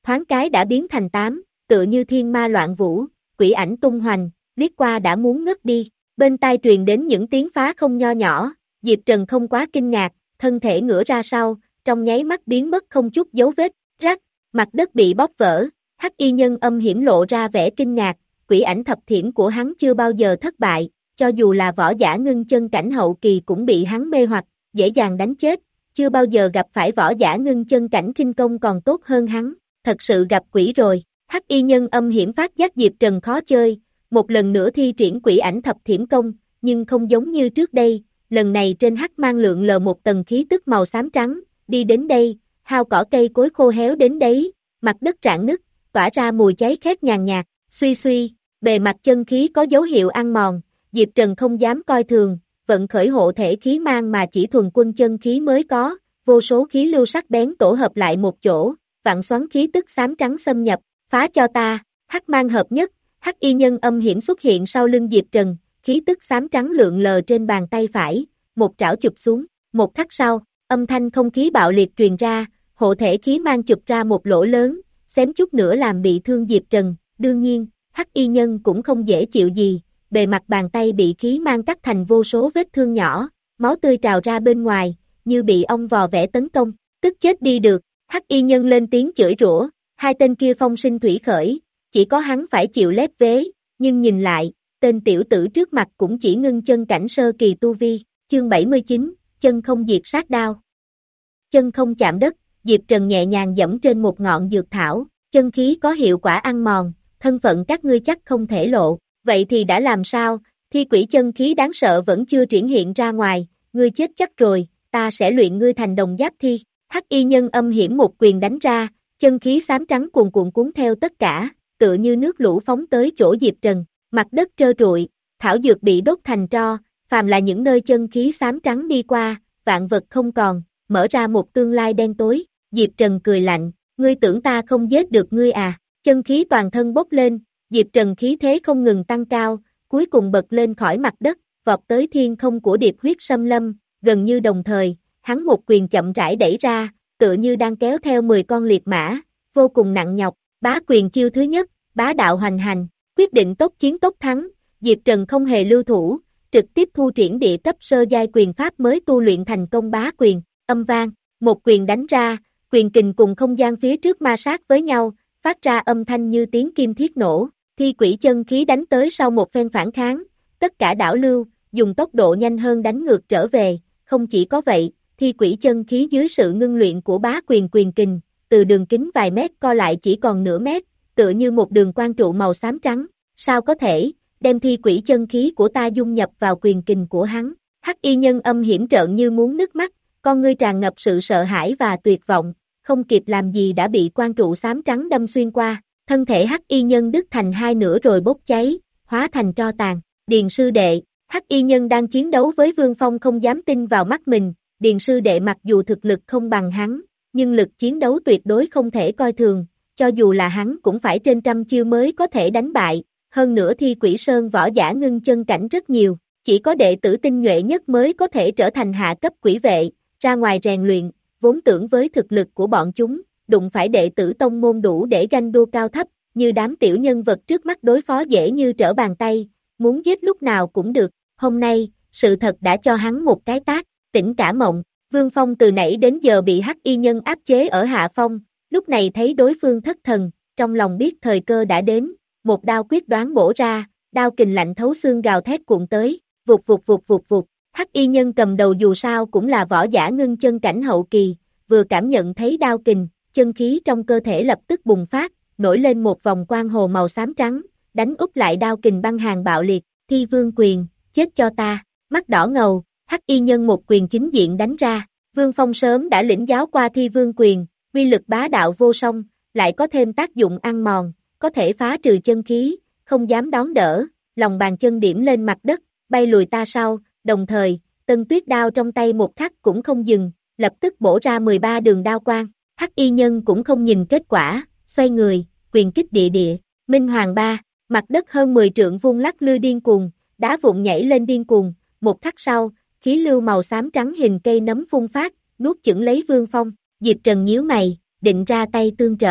[SPEAKER 2] thoáng cái đã biến thành tám, tựa như thiên ma loạn vũ, quỷ ảnh tung hoành, liếc qua đã muốn ngất đi. Bên tai truyền đến những tiếng phá không nho nhỏ, Diệp Trần không quá kinh ngạc, thân thể ngửa ra sau, trong nháy mắt biến mất không chút dấu vết, rắc, mặt đất bị bóp vỡ, Hắc Y Nhân âm hiểm lộ ra vẻ kinh ngạc, quỷ ảnh thập thiểm của hắn chưa bao giờ thất bại, cho dù là võ giả ngưng chân cảnh hậu kỳ cũng bị hắn mê hoặc, dễ dàng đánh chết, chưa bao giờ gặp phải võ giả ngưng chân cảnh khinh công còn tốt hơn hắn, thật sự gặp quỷ rồi. Hắc Y Nhân âm hiểm phát giác Diệp Trần khó chơi, một lần nữa thi triển quỷ ảnh thập thiểm công, nhưng không giống như trước đây, lần này trên hắc mang lượng lờ một tầng khí tức màu xám trắng, đi đến đây, hao cỏ cây cối khô héo đến đấy, mặt đất rạn nứt, tỏa ra mùi cháy khét nhàn nhạt, suy suy, bề mặt chân khí có dấu hiệu ăn mòn, Diệp Trần không dám coi thường, vận khởi hộ thể khí mang mà chỉ thuần quân chân khí mới có, vô số khí lưu sắc bén tổ hợp lại một chỗ, vạn xoắn khí tức xám trắng xâm nhập, phá cho ta, hắc mang hợp nhất, Hắc Y Nhân âm hiểm xuất hiện sau lưng Diệp Trần, khí tức xám trắng lượn lờ trên bàn tay phải, một trảo chụp xuống, một khắc sau, âm thanh không khí bạo liệt truyền ra, hộ thể khí mang chụp ra một lỗ lớn, xém chút nữa làm bị thương Diệp Trần, đương nhiên, Hắc Y Nhân cũng không dễ chịu gì, bề mặt bàn tay bị khí mang cắt thành vô số vết thương nhỏ, máu tươi trào ra bên ngoài, như bị ong vò vẽ tấn công, tức chết đi được, Hắc Y Nhân lên tiếng chửi rủa, hai tên kia phong sinh thủy khởi, chỉ có hắn phải chịu lép vế, nhưng nhìn lại, tên tiểu tử trước mặt cũng chỉ ngưng chân cảnh sơ kỳ tu vi, chương bảy mươi chín, chân không diệt sát đao. Chân không chạm đất, Diệp Trần nhẹ nhàng dẫm trên một ngọn dược thảo, chân khí có hiệu quả ăn mòn, thân phận các ngươi chắc không thể lộ, vậy thì đã làm sao, thi quỷ chân khí đáng sợ vẫn chưa triển hiện ra ngoài, ngươi chết chắc rồi, ta sẽ luyện ngươi thành đồng giáp thi, Hắc Y Nhân âm hiểm một quyền đánh ra, chân khí xám trắng cuồn cuộn cuốn theo tất cả, tựa như nước lũ phóng tới chỗ Diệp Trần, mặt đất trơ trụi, thảo dược bị đốt thành tro, phàm là những nơi chân khí xám trắng đi qua, vạn vật không còn, mở ra một tương lai đen tối, Diệp Trần cười lạnh, ngươi tưởng ta không giết được ngươi à, chân khí toàn thân bốc lên, Diệp Trần khí thế không ngừng tăng cao, cuối cùng bật lên khỏi mặt đất, vọt tới thiên không của điệp huyết xâm lâm, gần như đồng thời, hắn một quyền chậm rãi đẩy ra, tựa như đang kéo theo mười con liệt mã, vô cùng nặng nhọc, bá quyền chiêu thứ nhất, bá đạo hoành hành, quyết định tốc chiến tốc thắng, Diệp Trần không hề lưu thủ, trực tiếp thu triển địa cấp sơ giai quyền pháp mới tu luyện thành công bá quyền, âm vang, một quyền đánh ra, quyền kình cùng không gian phía trước ma sát với nhau, phát ra âm thanh như tiếng kim thiết nổ, thi quỷ chân khí đánh tới sau một phen phản kháng, tất cả đảo lưu, dùng tốc độ nhanh hơn đánh ngược trở về, không chỉ có vậy, thi quỷ chân khí dưới sự ngưng luyện của bá quyền quyền kình, từ đường kính vài mét co lại chỉ còn nửa mét, tựa như một đường quang trụ màu xám trắng, sao có thể, đem thi quỷ chân khí của ta dung nhập vào quyền kình của hắn, Hắc Y Nhân âm hiểm trợn như muốn nứt mắt, con ngươi tràn ngập sự sợ hãi và tuyệt vọng, không kịp làm gì đã bị quang trụ xám trắng đâm xuyên qua, thân thể Hắc Y Nhân đứt thành hai nửa rồi bốc cháy, hóa thành tro tàn, Điền sư đệ, Hắc Y Nhân đang chiến đấu với Vương Phong không dám tin vào mắt mình, Điền sư đệ mặc dù thực lực không bằng hắn, nhưng lực chiến đấu tuyệt đối không thể coi thường, cho dù là hắn cũng phải trên trăm chiêu mới có thể đánh bại, hơn nữa thi quỷ sơn võ giả ngưng chân cảnh rất nhiều, chỉ có đệ tử tinh nhuệ nhất mới có thể trở thành hạ cấp quỷ vệ, ra ngoài rèn luyện, vốn tưởng với thực lực của bọn chúng, đụng phải đệ tử tông môn đủ để ganh đua cao thấp, như đám tiểu nhân vật trước mắt đối phó dễ như trở bàn tay, muốn giết lúc nào cũng được, hôm nay, sự thật đã cho hắn một cái tát, tỉnh cả mộng, Vương Phong từ nãy đến giờ bị Hắc Y Nhân áp chế ở hạ phong, lúc này thấy đối phương thất thần, trong lòng biết thời cơ đã đến, một đao quyết đoán bổ ra, đao kình lạnh thấu xương gào thét cuộn tới, vụt vụt vụt vụt vụt, Hắc Y Nhân cầm đầu dù sao cũng là võ giả ngưng chân cảnh hậu kỳ, vừa cảm nhận thấy đao kình, chân khí trong cơ thể lập tức bùng phát, nổi lên một vòng quang hồ màu xám trắng, đánh úp lại đao kình băng hàng bạo liệt, Thi Vương quyền, chết cho ta, mắt đỏ ngầu, Hắc Y Nhân một quyền chính diện đánh ra, Vương Phong sớm đã lĩnh giáo qua Thi Vương quyền, uy lực bá đạo vô song, lại có thêm tác dụng ăn mòn, có thể phá trừ chân khí, không dám đón đỡ, lòng bàn chân điểm lên mặt đất, bay lùi ta sau, đồng thời, Tân Tuyết đao trong tay một khắc cũng không dừng, lập tức bổ ra mười ba đường đao quang, Hắc Y Nhân cũng không nhìn kết quả, xoay người, quyền kích địa địa, Minh Hoàng ba, mặt đất hơn mười trượng vuông lắc lư điên cuồng, đá vụn nhảy lên điên cuồng, một khắc sau, khí lưu màu xám trắng hình cây nấm phun phát, nuốt chửng lấy Vương Phong, Diệp Trần nhíu mày, định ra tay tương trợ,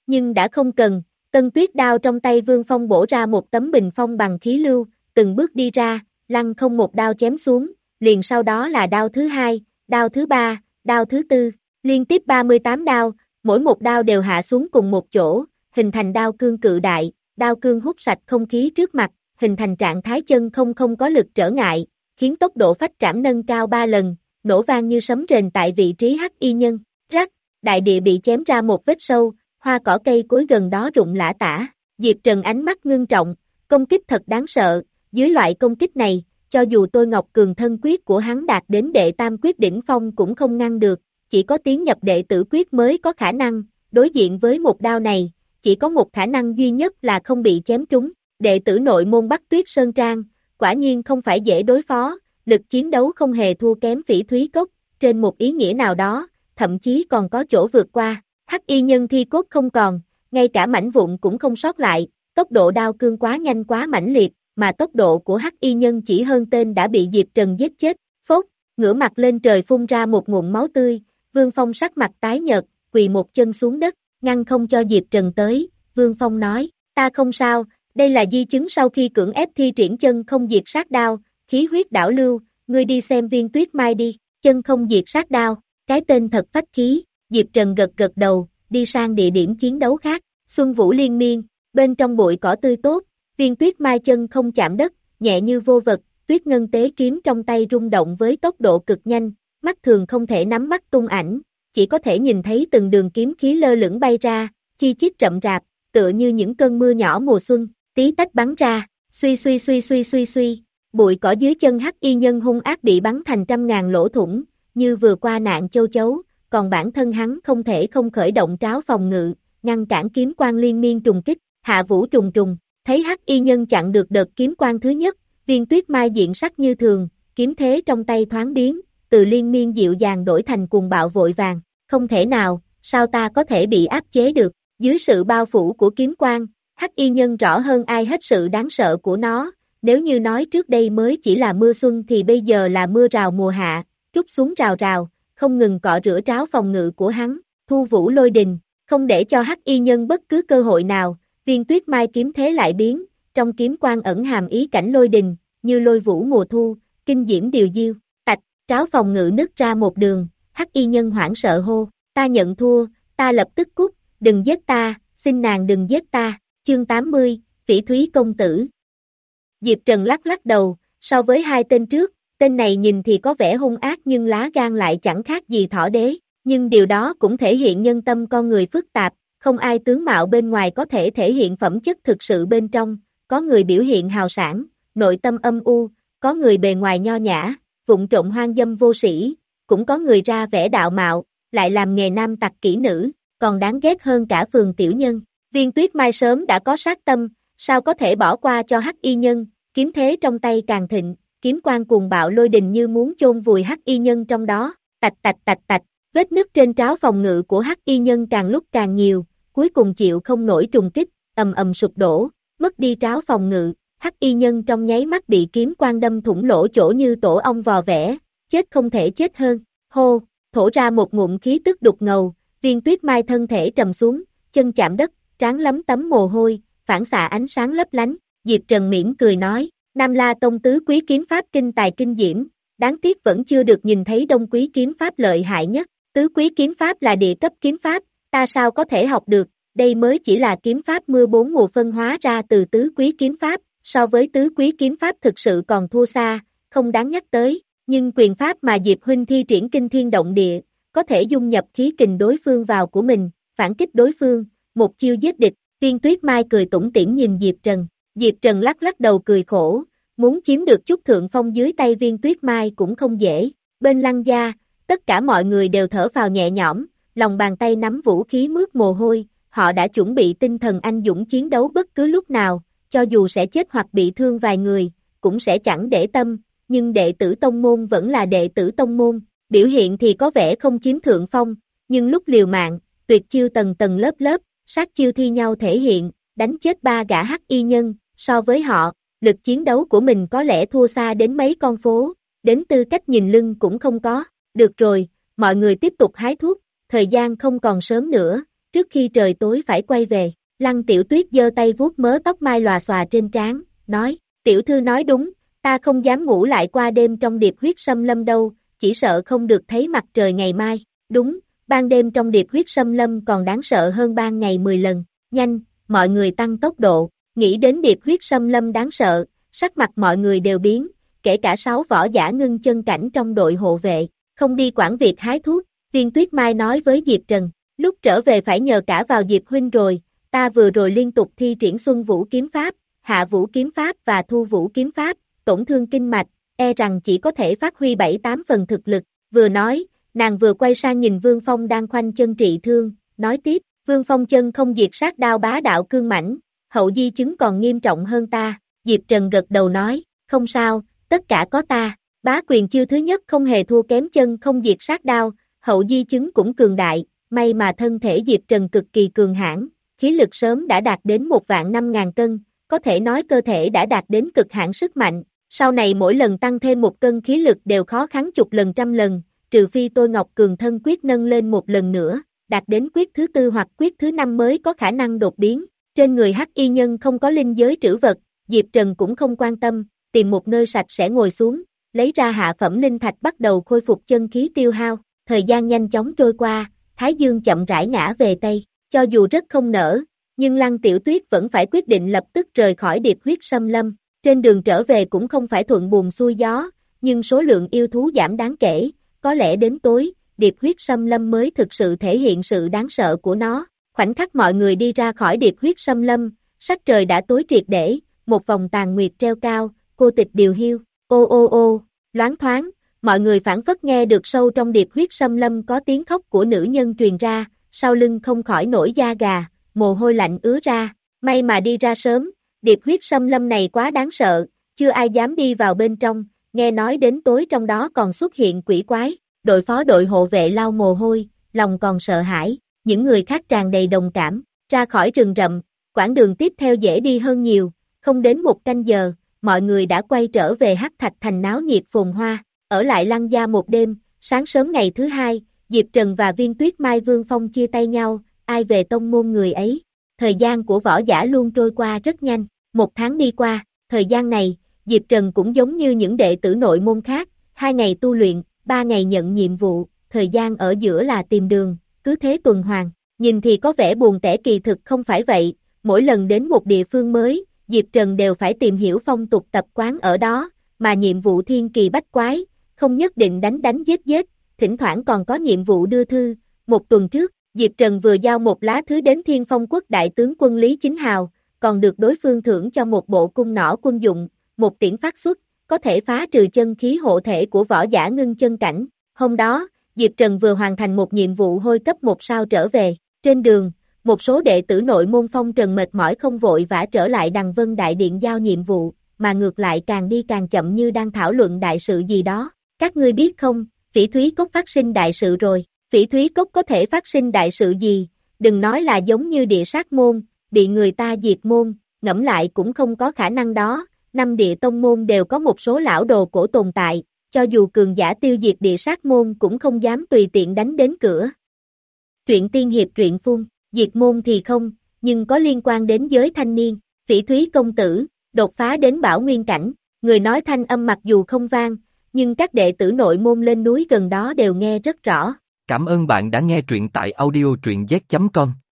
[SPEAKER 2] nhưng đã không cần, Tân Tuyết đao trong tay Vương Phong bổ ra một tấm bình phong bằng khí lưu, từng bước đi ra, lăng không một đao chém xuống, liền sau đó là đao thứ hai, đao thứ ba, đao thứ tư, liên tiếp ba mươi tám đao, mỗi một đao đều hạ xuống cùng một chỗ, hình thành đao cương cự đại, đao cương hút sạch không khí trước mặt, hình thành trạng thái chân không không có lực trở ngại, khiến tốc độ phách trảm nâng cao ba lần, nổ vang như sấm rền tại vị trí hắc y nhân, rắc, đại địa bị chém ra một vết sâu, hoa cỏ cây cối gần đó rụng lả tả, Diệp Trần ánh mắt ngưng trọng, công kích thật đáng sợ, dưới loại công kích này, cho dù tôi Ngọc Cường thân quyết của hắn đạt đến đệ tam quyết đỉnh phong cũng không ngăn được, chỉ có tiến nhập đệ tử quyết mới có khả năng, đối diện với một đao này, chỉ có một khả năng duy nhất là không bị chém trúng, đệ tử nội môn Bắc Tuyết Sơn Trang, quả nhiên không phải dễ đối phó, lực chiến đấu không hề thua kém Phỉ Thúy Cốc, trên một ý nghĩa nào đó, thậm chí còn có chỗ vượt qua, hắc y nhân thi cốt không còn, ngay cả mảnh vụn cũng không sót lại, tốc độ đao cương quá nhanh quá mãnh liệt, mà tốc độ của hắc y nhân chỉ hơn tên đã bị Diệp Trần giết chết, phốt, ngửa mặt lên trời phun ra một ngụm máu tươi, Vương Phong sắc mặt tái nhợt, quỳ một chân xuống đất, ngăn không cho Diệp Trần tới, Vương Phong nói, ta không sao, đây là di chứng sau khi cưỡng ép thi triển chân không diệt sát đao, khí huyết đảo lưu, ngươi đi xem Viên Tuyết Mai đi, chân không diệt sát đao, cái tên thật phách khí, Diệp Trần gật gật đầu, đi sang địa điểm chiến đấu khác, Xuân Vũ liên miên, bên trong bụi cỏ tươi tốt, Viên Tuyết Mai chân không chạm đất, nhẹ như vô vật, tuyết ngân tế kiếm trong tay rung động với tốc độ cực nhanh, mắt thường không thể nắm bắt tung ảnh, chỉ có thể nhìn thấy từng đường kiếm khí lơ lửng bay ra, chi chít rậm rạp, tựa như những cơn mưa nhỏ mùa xuân, tí tách bắn ra, suy suy suy suy suy suy, bụi cỏ dưới chân hắc y nhân hung ác bị bắn thành trăm ngàn lỗ thủng, như vừa qua nạn châu chấu, còn bản thân hắn không thể không khởi động tráo phòng ngự, ngăn cản kiếm quang liên miên trùng kích, hạ vũ trùng trùng, thấy hắc y nhân chặn được đợt kiếm quang thứ nhất, Viên Tuyết Mai diện sắc như thường, kiếm thế trong tay thoáng biến, từ liên miên dịu dàng đổi thành cuồng bạo vội vàng, không thể nào, sao ta có thể bị áp chế được, dưới sự bao phủ của kiếm quang, hắc y nhân rõ hơn ai hết sự đáng sợ của nó, nếu như nói trước đây mới chỉ là mưa xuân thì bây giờ là mưa rào mùa hạ, trút xuống rào rào, không ngừng cọ rửa tráo phòng ngự của hắn, thu vũ lôi đình, không để cho hắc y nhân bất cứ cơ hội nào, Viên Tuyết Mai kiếm thế lại biến, trong kiếm quang ẩn hàm ý cảnh lôi đình, như lôi vũ mùa thu, kinh diễm điều diêu, tạch, tráo phòng ngự nứt ra một đường, hắc y nhân hoảng sợ hô, ta nhận thua, ta lập tức cút, đừng giết ta, xin nàng đừng giết ta, chương tám mươi, Phỉ Thúy công tử. Diệp Trần lắc lắc đầu, so với hai tên trước, tên này nhìn thì có vẻ hung ác nhưng lá gan lại chẳng khác gì thỏ đế, nhưng điều đó cũng thể hiện nhân tâm con người phức tạp, không ai tướng mạo bên ngoài có thể thể hiện phẩm chất thực sự bên trong, có người biểu hiện hào sảng, nội tâm âm u, có người bề ngoài nho nhã, vụng trộm hoang dâm vô sĩ, cũng có người ra vẻ đạo mạo, lại làm nghề nam tặc kỹ nữ, còn đáng ghét hơn cả phường tiểu nhân. Viên Tuyết Mai sớm đã có sát tâm, sao có thể bỏ qua cho hắc y nhân, kiếm thế trong tay càng thịnh, kiếm quang cuồng bạo lôi đình như muốn chôn vùi hắc y nhân trong đó, tạch tạch tạch tạch, vết nứt trên tráo phòng ngự của hắc y nhân càng lúc càng nhiều, cuối cùng chịu không nổi trùng kích, ầm ầm sụp đổ, mất đi tráo phòng ngự, hắc y nhân trong nháy mắt bị kiếm quang đâm thủng lỗ chỗ như tổ ong vò vẽ, chết không thể chết hơn, hô, thổ ra một ngụm khí tức đục ngầu, Viên Tuyết Mai thân thể trầm xuống, chân chạm đất, trán lấm tấm mồ hôi, phản xạ ánh sáng lấp lánh, Diệp Trần mỉm cười nói, Nam La Tông tứ quý kiếm pháp kinh tài kinh diễm, đáng tiếc vẫn chưa được nhìn thấy Đông quý kiếm pháp lợi hại nhất, tứ quý kiếm pháp là địa cấp kiếm pháp, ta sao có thể học được, đây mới chỉ là kiếm pháp mưa bốn mùa phân hóa ra từ tứ quý kiếm pháp, so với tứ quý kiếm pháp thực sự còn thua xa, không đáng nhắc tới, nhưng quyền pháp mà Diệp Huynh thi triển kinh thiên động địa, có thể dung nhập khí kình đối phương vào của mình, phản kích đối phương, một chiêu giết địch, Viên Tuyết Mai cười tủm tỉm nhìn Diệp Trần, Diệp Trần lắc lắc đầu cười khổ, muốn chiếm được chút thượng phong dưới tay Viên Tuyết Mai cũng không dễ, bên Lăng gia, tất cả mọi người đều thở phào nhẹ nhõm, lòng bàn tay nắm vũ khí mướt mồ hôi, họ đã chuẩn bị tinh thần anh dũng chiến đấu bất cứ lúc nào, cho dù sẽ chết hoặc bị thương vài người, cũng sẽ chẳng để tâm, nhưng đệ tử tông môn vẫn là đệ tử tông môn, biểu hiện thì có vẻ không chiếm thượng phong, nhưng lúc liều mạng, tuyệt chiêu tầng tầng lớp lớp, sát chiêu thi nhau thể hiện, đánh chết ba gã hắc y nhân, so với họ, lực chiến đấu của mình có lẽ thua xa đến mấy con phố, đến tư cách nhìn lưng cũng không có, được rồi, mọi người tiếp tục hái thuốc, thời gian không còn sớm nữa, trước khi trời tối phải quay về. Lăng Tiểu Tuyết giơ tay vuốt mớ tóc mai lòa xòa trên trán, nói, tiểu thư nói đúng, ta không dám ngủ lại qua đêm trong Điệp Huyết Xâm Lâm đâu, chỉ sợ không được thấy mặt trời ngày mai. Đúng, ban đêm trong Điệp Huyết Xâm Lâm còn đáng sợ hơn ban ngày mười lần. Nhanh, mọi người tăng tốc độ, nghĩ đến Điệp Huyết Xâm Lâm đáng sợ, sắc mặt mọi người đều biến, kể cả sáu võ giả ngưng chân cảnh trong đội hộ vệ, không đi quản việc hái thuốc. Viên Tuyết Mai nói với Diệp Trần, lúc trở về phải nhờ cả vào Diệp huynh rồi, ta vừa rồi liên tục thi triển Xuân Vũ kiếm pháp, Hạ Vũ kiếm pháp và Thu Vũ kiếm pháp, tổn thương kinh mạch, e rằng chỉ có thể phát huy bảy tám phần thực lực. Vừa nói, nàng vừa quay sang nhìn Vương Phong đang khoanh chân trị thương, nói tiếp, Vương Phong chân không diệt sát đao bá đạo cương mãnh, hậu di chứng còn nghiêm trọng hơn ta. Diệp Trần gật đầu nói, không sao, tất cả có ta. Bá quyền chiêu thứ nhất không hề thua kém chân không diệt sát đao, hậu di chứng cũng cường đại, may mà thân thể Diệp Trần cực kỳ cường hãn, khí lực sớm đã đạt đến một vạn năm ngàn cân, có thể nói cơ thể đã đạt đến cực hạn sức mạnh, sau này mỗi lần tăng thêm một cân khí lực đều khó khăn chục lần trăm lần, trừ phi Tôi Ngọc Cường thân quyết nâng lên một lần nữa, đạt đến quyết thứ tư hoặc quyết thứ năm mới có khả năng đột biến. Trên người Hắc Y Nhân không có linh giới trữ vật, Diệp Trần cũng không quan tâm, tìm một nơi sạch sẽ ngồi xuống, lấy ra hạ phẩm linh thạch bắt đầu khôi phục chân khí tiêu hao. Thời gian nhanh chóng trôi qua, Thái Dương chậm rãi ngã về Tây, cho dù rất không nỡ, nhưng Lăng Tiểu Tuyết vẫn phải quyết định lập tức rời khỏi Điệp Huyết Xâm Lâm. Trên đường trở về cũng không phải thuận buồm xuôi gió, nhưng số lượng yêu thú giảm đáng kể, có lẽ đến tối, Điệp Huyết Xâm Lâm mới thực sự thể hiện sự đáng sợ của nó. Khoảnh khắc mọi người đi ra khỏi Điệp Huyết Xâm Lâm, sắc trời đã tối triệt để, một vòng tàn nguyệt treo cao, cô tịch điều hiu, ô ô ô, loáng thoáng, mọi người phản phất nghe được sâu trong Điệp Huyết Xâm Lâm có tiếng khóc của nữ nhân truyền ra, sau lưng không khỏi nổi da gà, mồ hôi lạnh ứa ra, may mà đi ra sớm, Điệp Huyết Xâm Lâm này quá đáng sợ, chưa ai dám đi vào bên trong, nghe nói đến tối trong đó còn xuất hiện quỷ quái, đội phó đội hộ vệ lau mồ hôi, lòng còn sợ hãi, những người khác tràn đầy đồng cảm, ra khỏi rừng rậm, quãng đường tiếp theo dễ đi hơn nhiều, không đến một canh giờ, mọi người đã quay trở về Hắc Thạch Thành náo nhiệt phồn hoa, ở lại Lăng gia một đêm, sáng sớm ngày thứ hai, Diệp Trần và Viên Tuyết Mai Vương Phong chia tay nhau, ai về tông môn người ấy. Thời gian của võ giả luôn trôi qua rất nhanh, một tháng đi qua, thời gian này, Diệp Trần cũng giống như những đệ tử nội môn khác, hai ngày tu luyện, ba ngày nhận nhiệm vụ, thời gian ở giữa là tìm đường, cứ thế tuần hoàn, nhìn thì có vẻ buồn tẻ kỳ thực không phải vậy, mỗi lần đến một địa phương mới, Diệp Trần đều phải tìm hiểu phong tục tập quán ở đó, mà nhiệm vụ thiên kỳ bách quái, không nhất định đánh đánh giết giết, thỉnh thoảng còn có nhiệm vụ đưa thư. Một tuần trước, Diệp Trần vừa giao một lá thư đến Thiên Phong Quốc đại tướng quân Lý Chính Hào, còn được đối phương thưởng cho một bộ cung nỏ quân dụng, một tiễn phát xuất, có thể phá trừ chân khí hộ thể của võ giả ngưng chân cảnh. Hôm đó, Diệp Trần vừa hoàn thành một nhiệm vụ hôi cấp một sao trở về, trên đường, một số đệ tử nội môn Phong Trần mệt mỏi không vội vã trở lại Đằng Vân Đại Điện giao nhiệm vụ, mà ngược lại càng đi càng chậm như đang thảo luận đại sự gì đó. Các ngươi biết không, Phỉ Thúy Cốc phát sinh đại sự rồi. Phỉ Thúy Cốc có thể phát sinh đại sự gì, đừng nói là giống như địa sát môn, bị người ta diệt môn, ngẫm lại cũng không có khả năng đó, năm địa tông môn đều có một số lão đồ cổ tồn tại, cho dù cường giả tiêu diệt địa sát môn cũng không dám tùy tiện đánh đến cửa. Truyện tiên hiệp truyện phun, diệt môn thì không, nhưng có liên quan đến giới thanh niên, Phỉ Thúy công tử, đột phá đến bảo nguyên cảnh, người nói thanh âm mặc dù không vang, nhưng các đệ tử nội môn lên núi gần đó đều nghe rất rõ.
[SPEAKER 1] Cảm ơn bạn đã nghe truyện tại audio truyện z chấm com.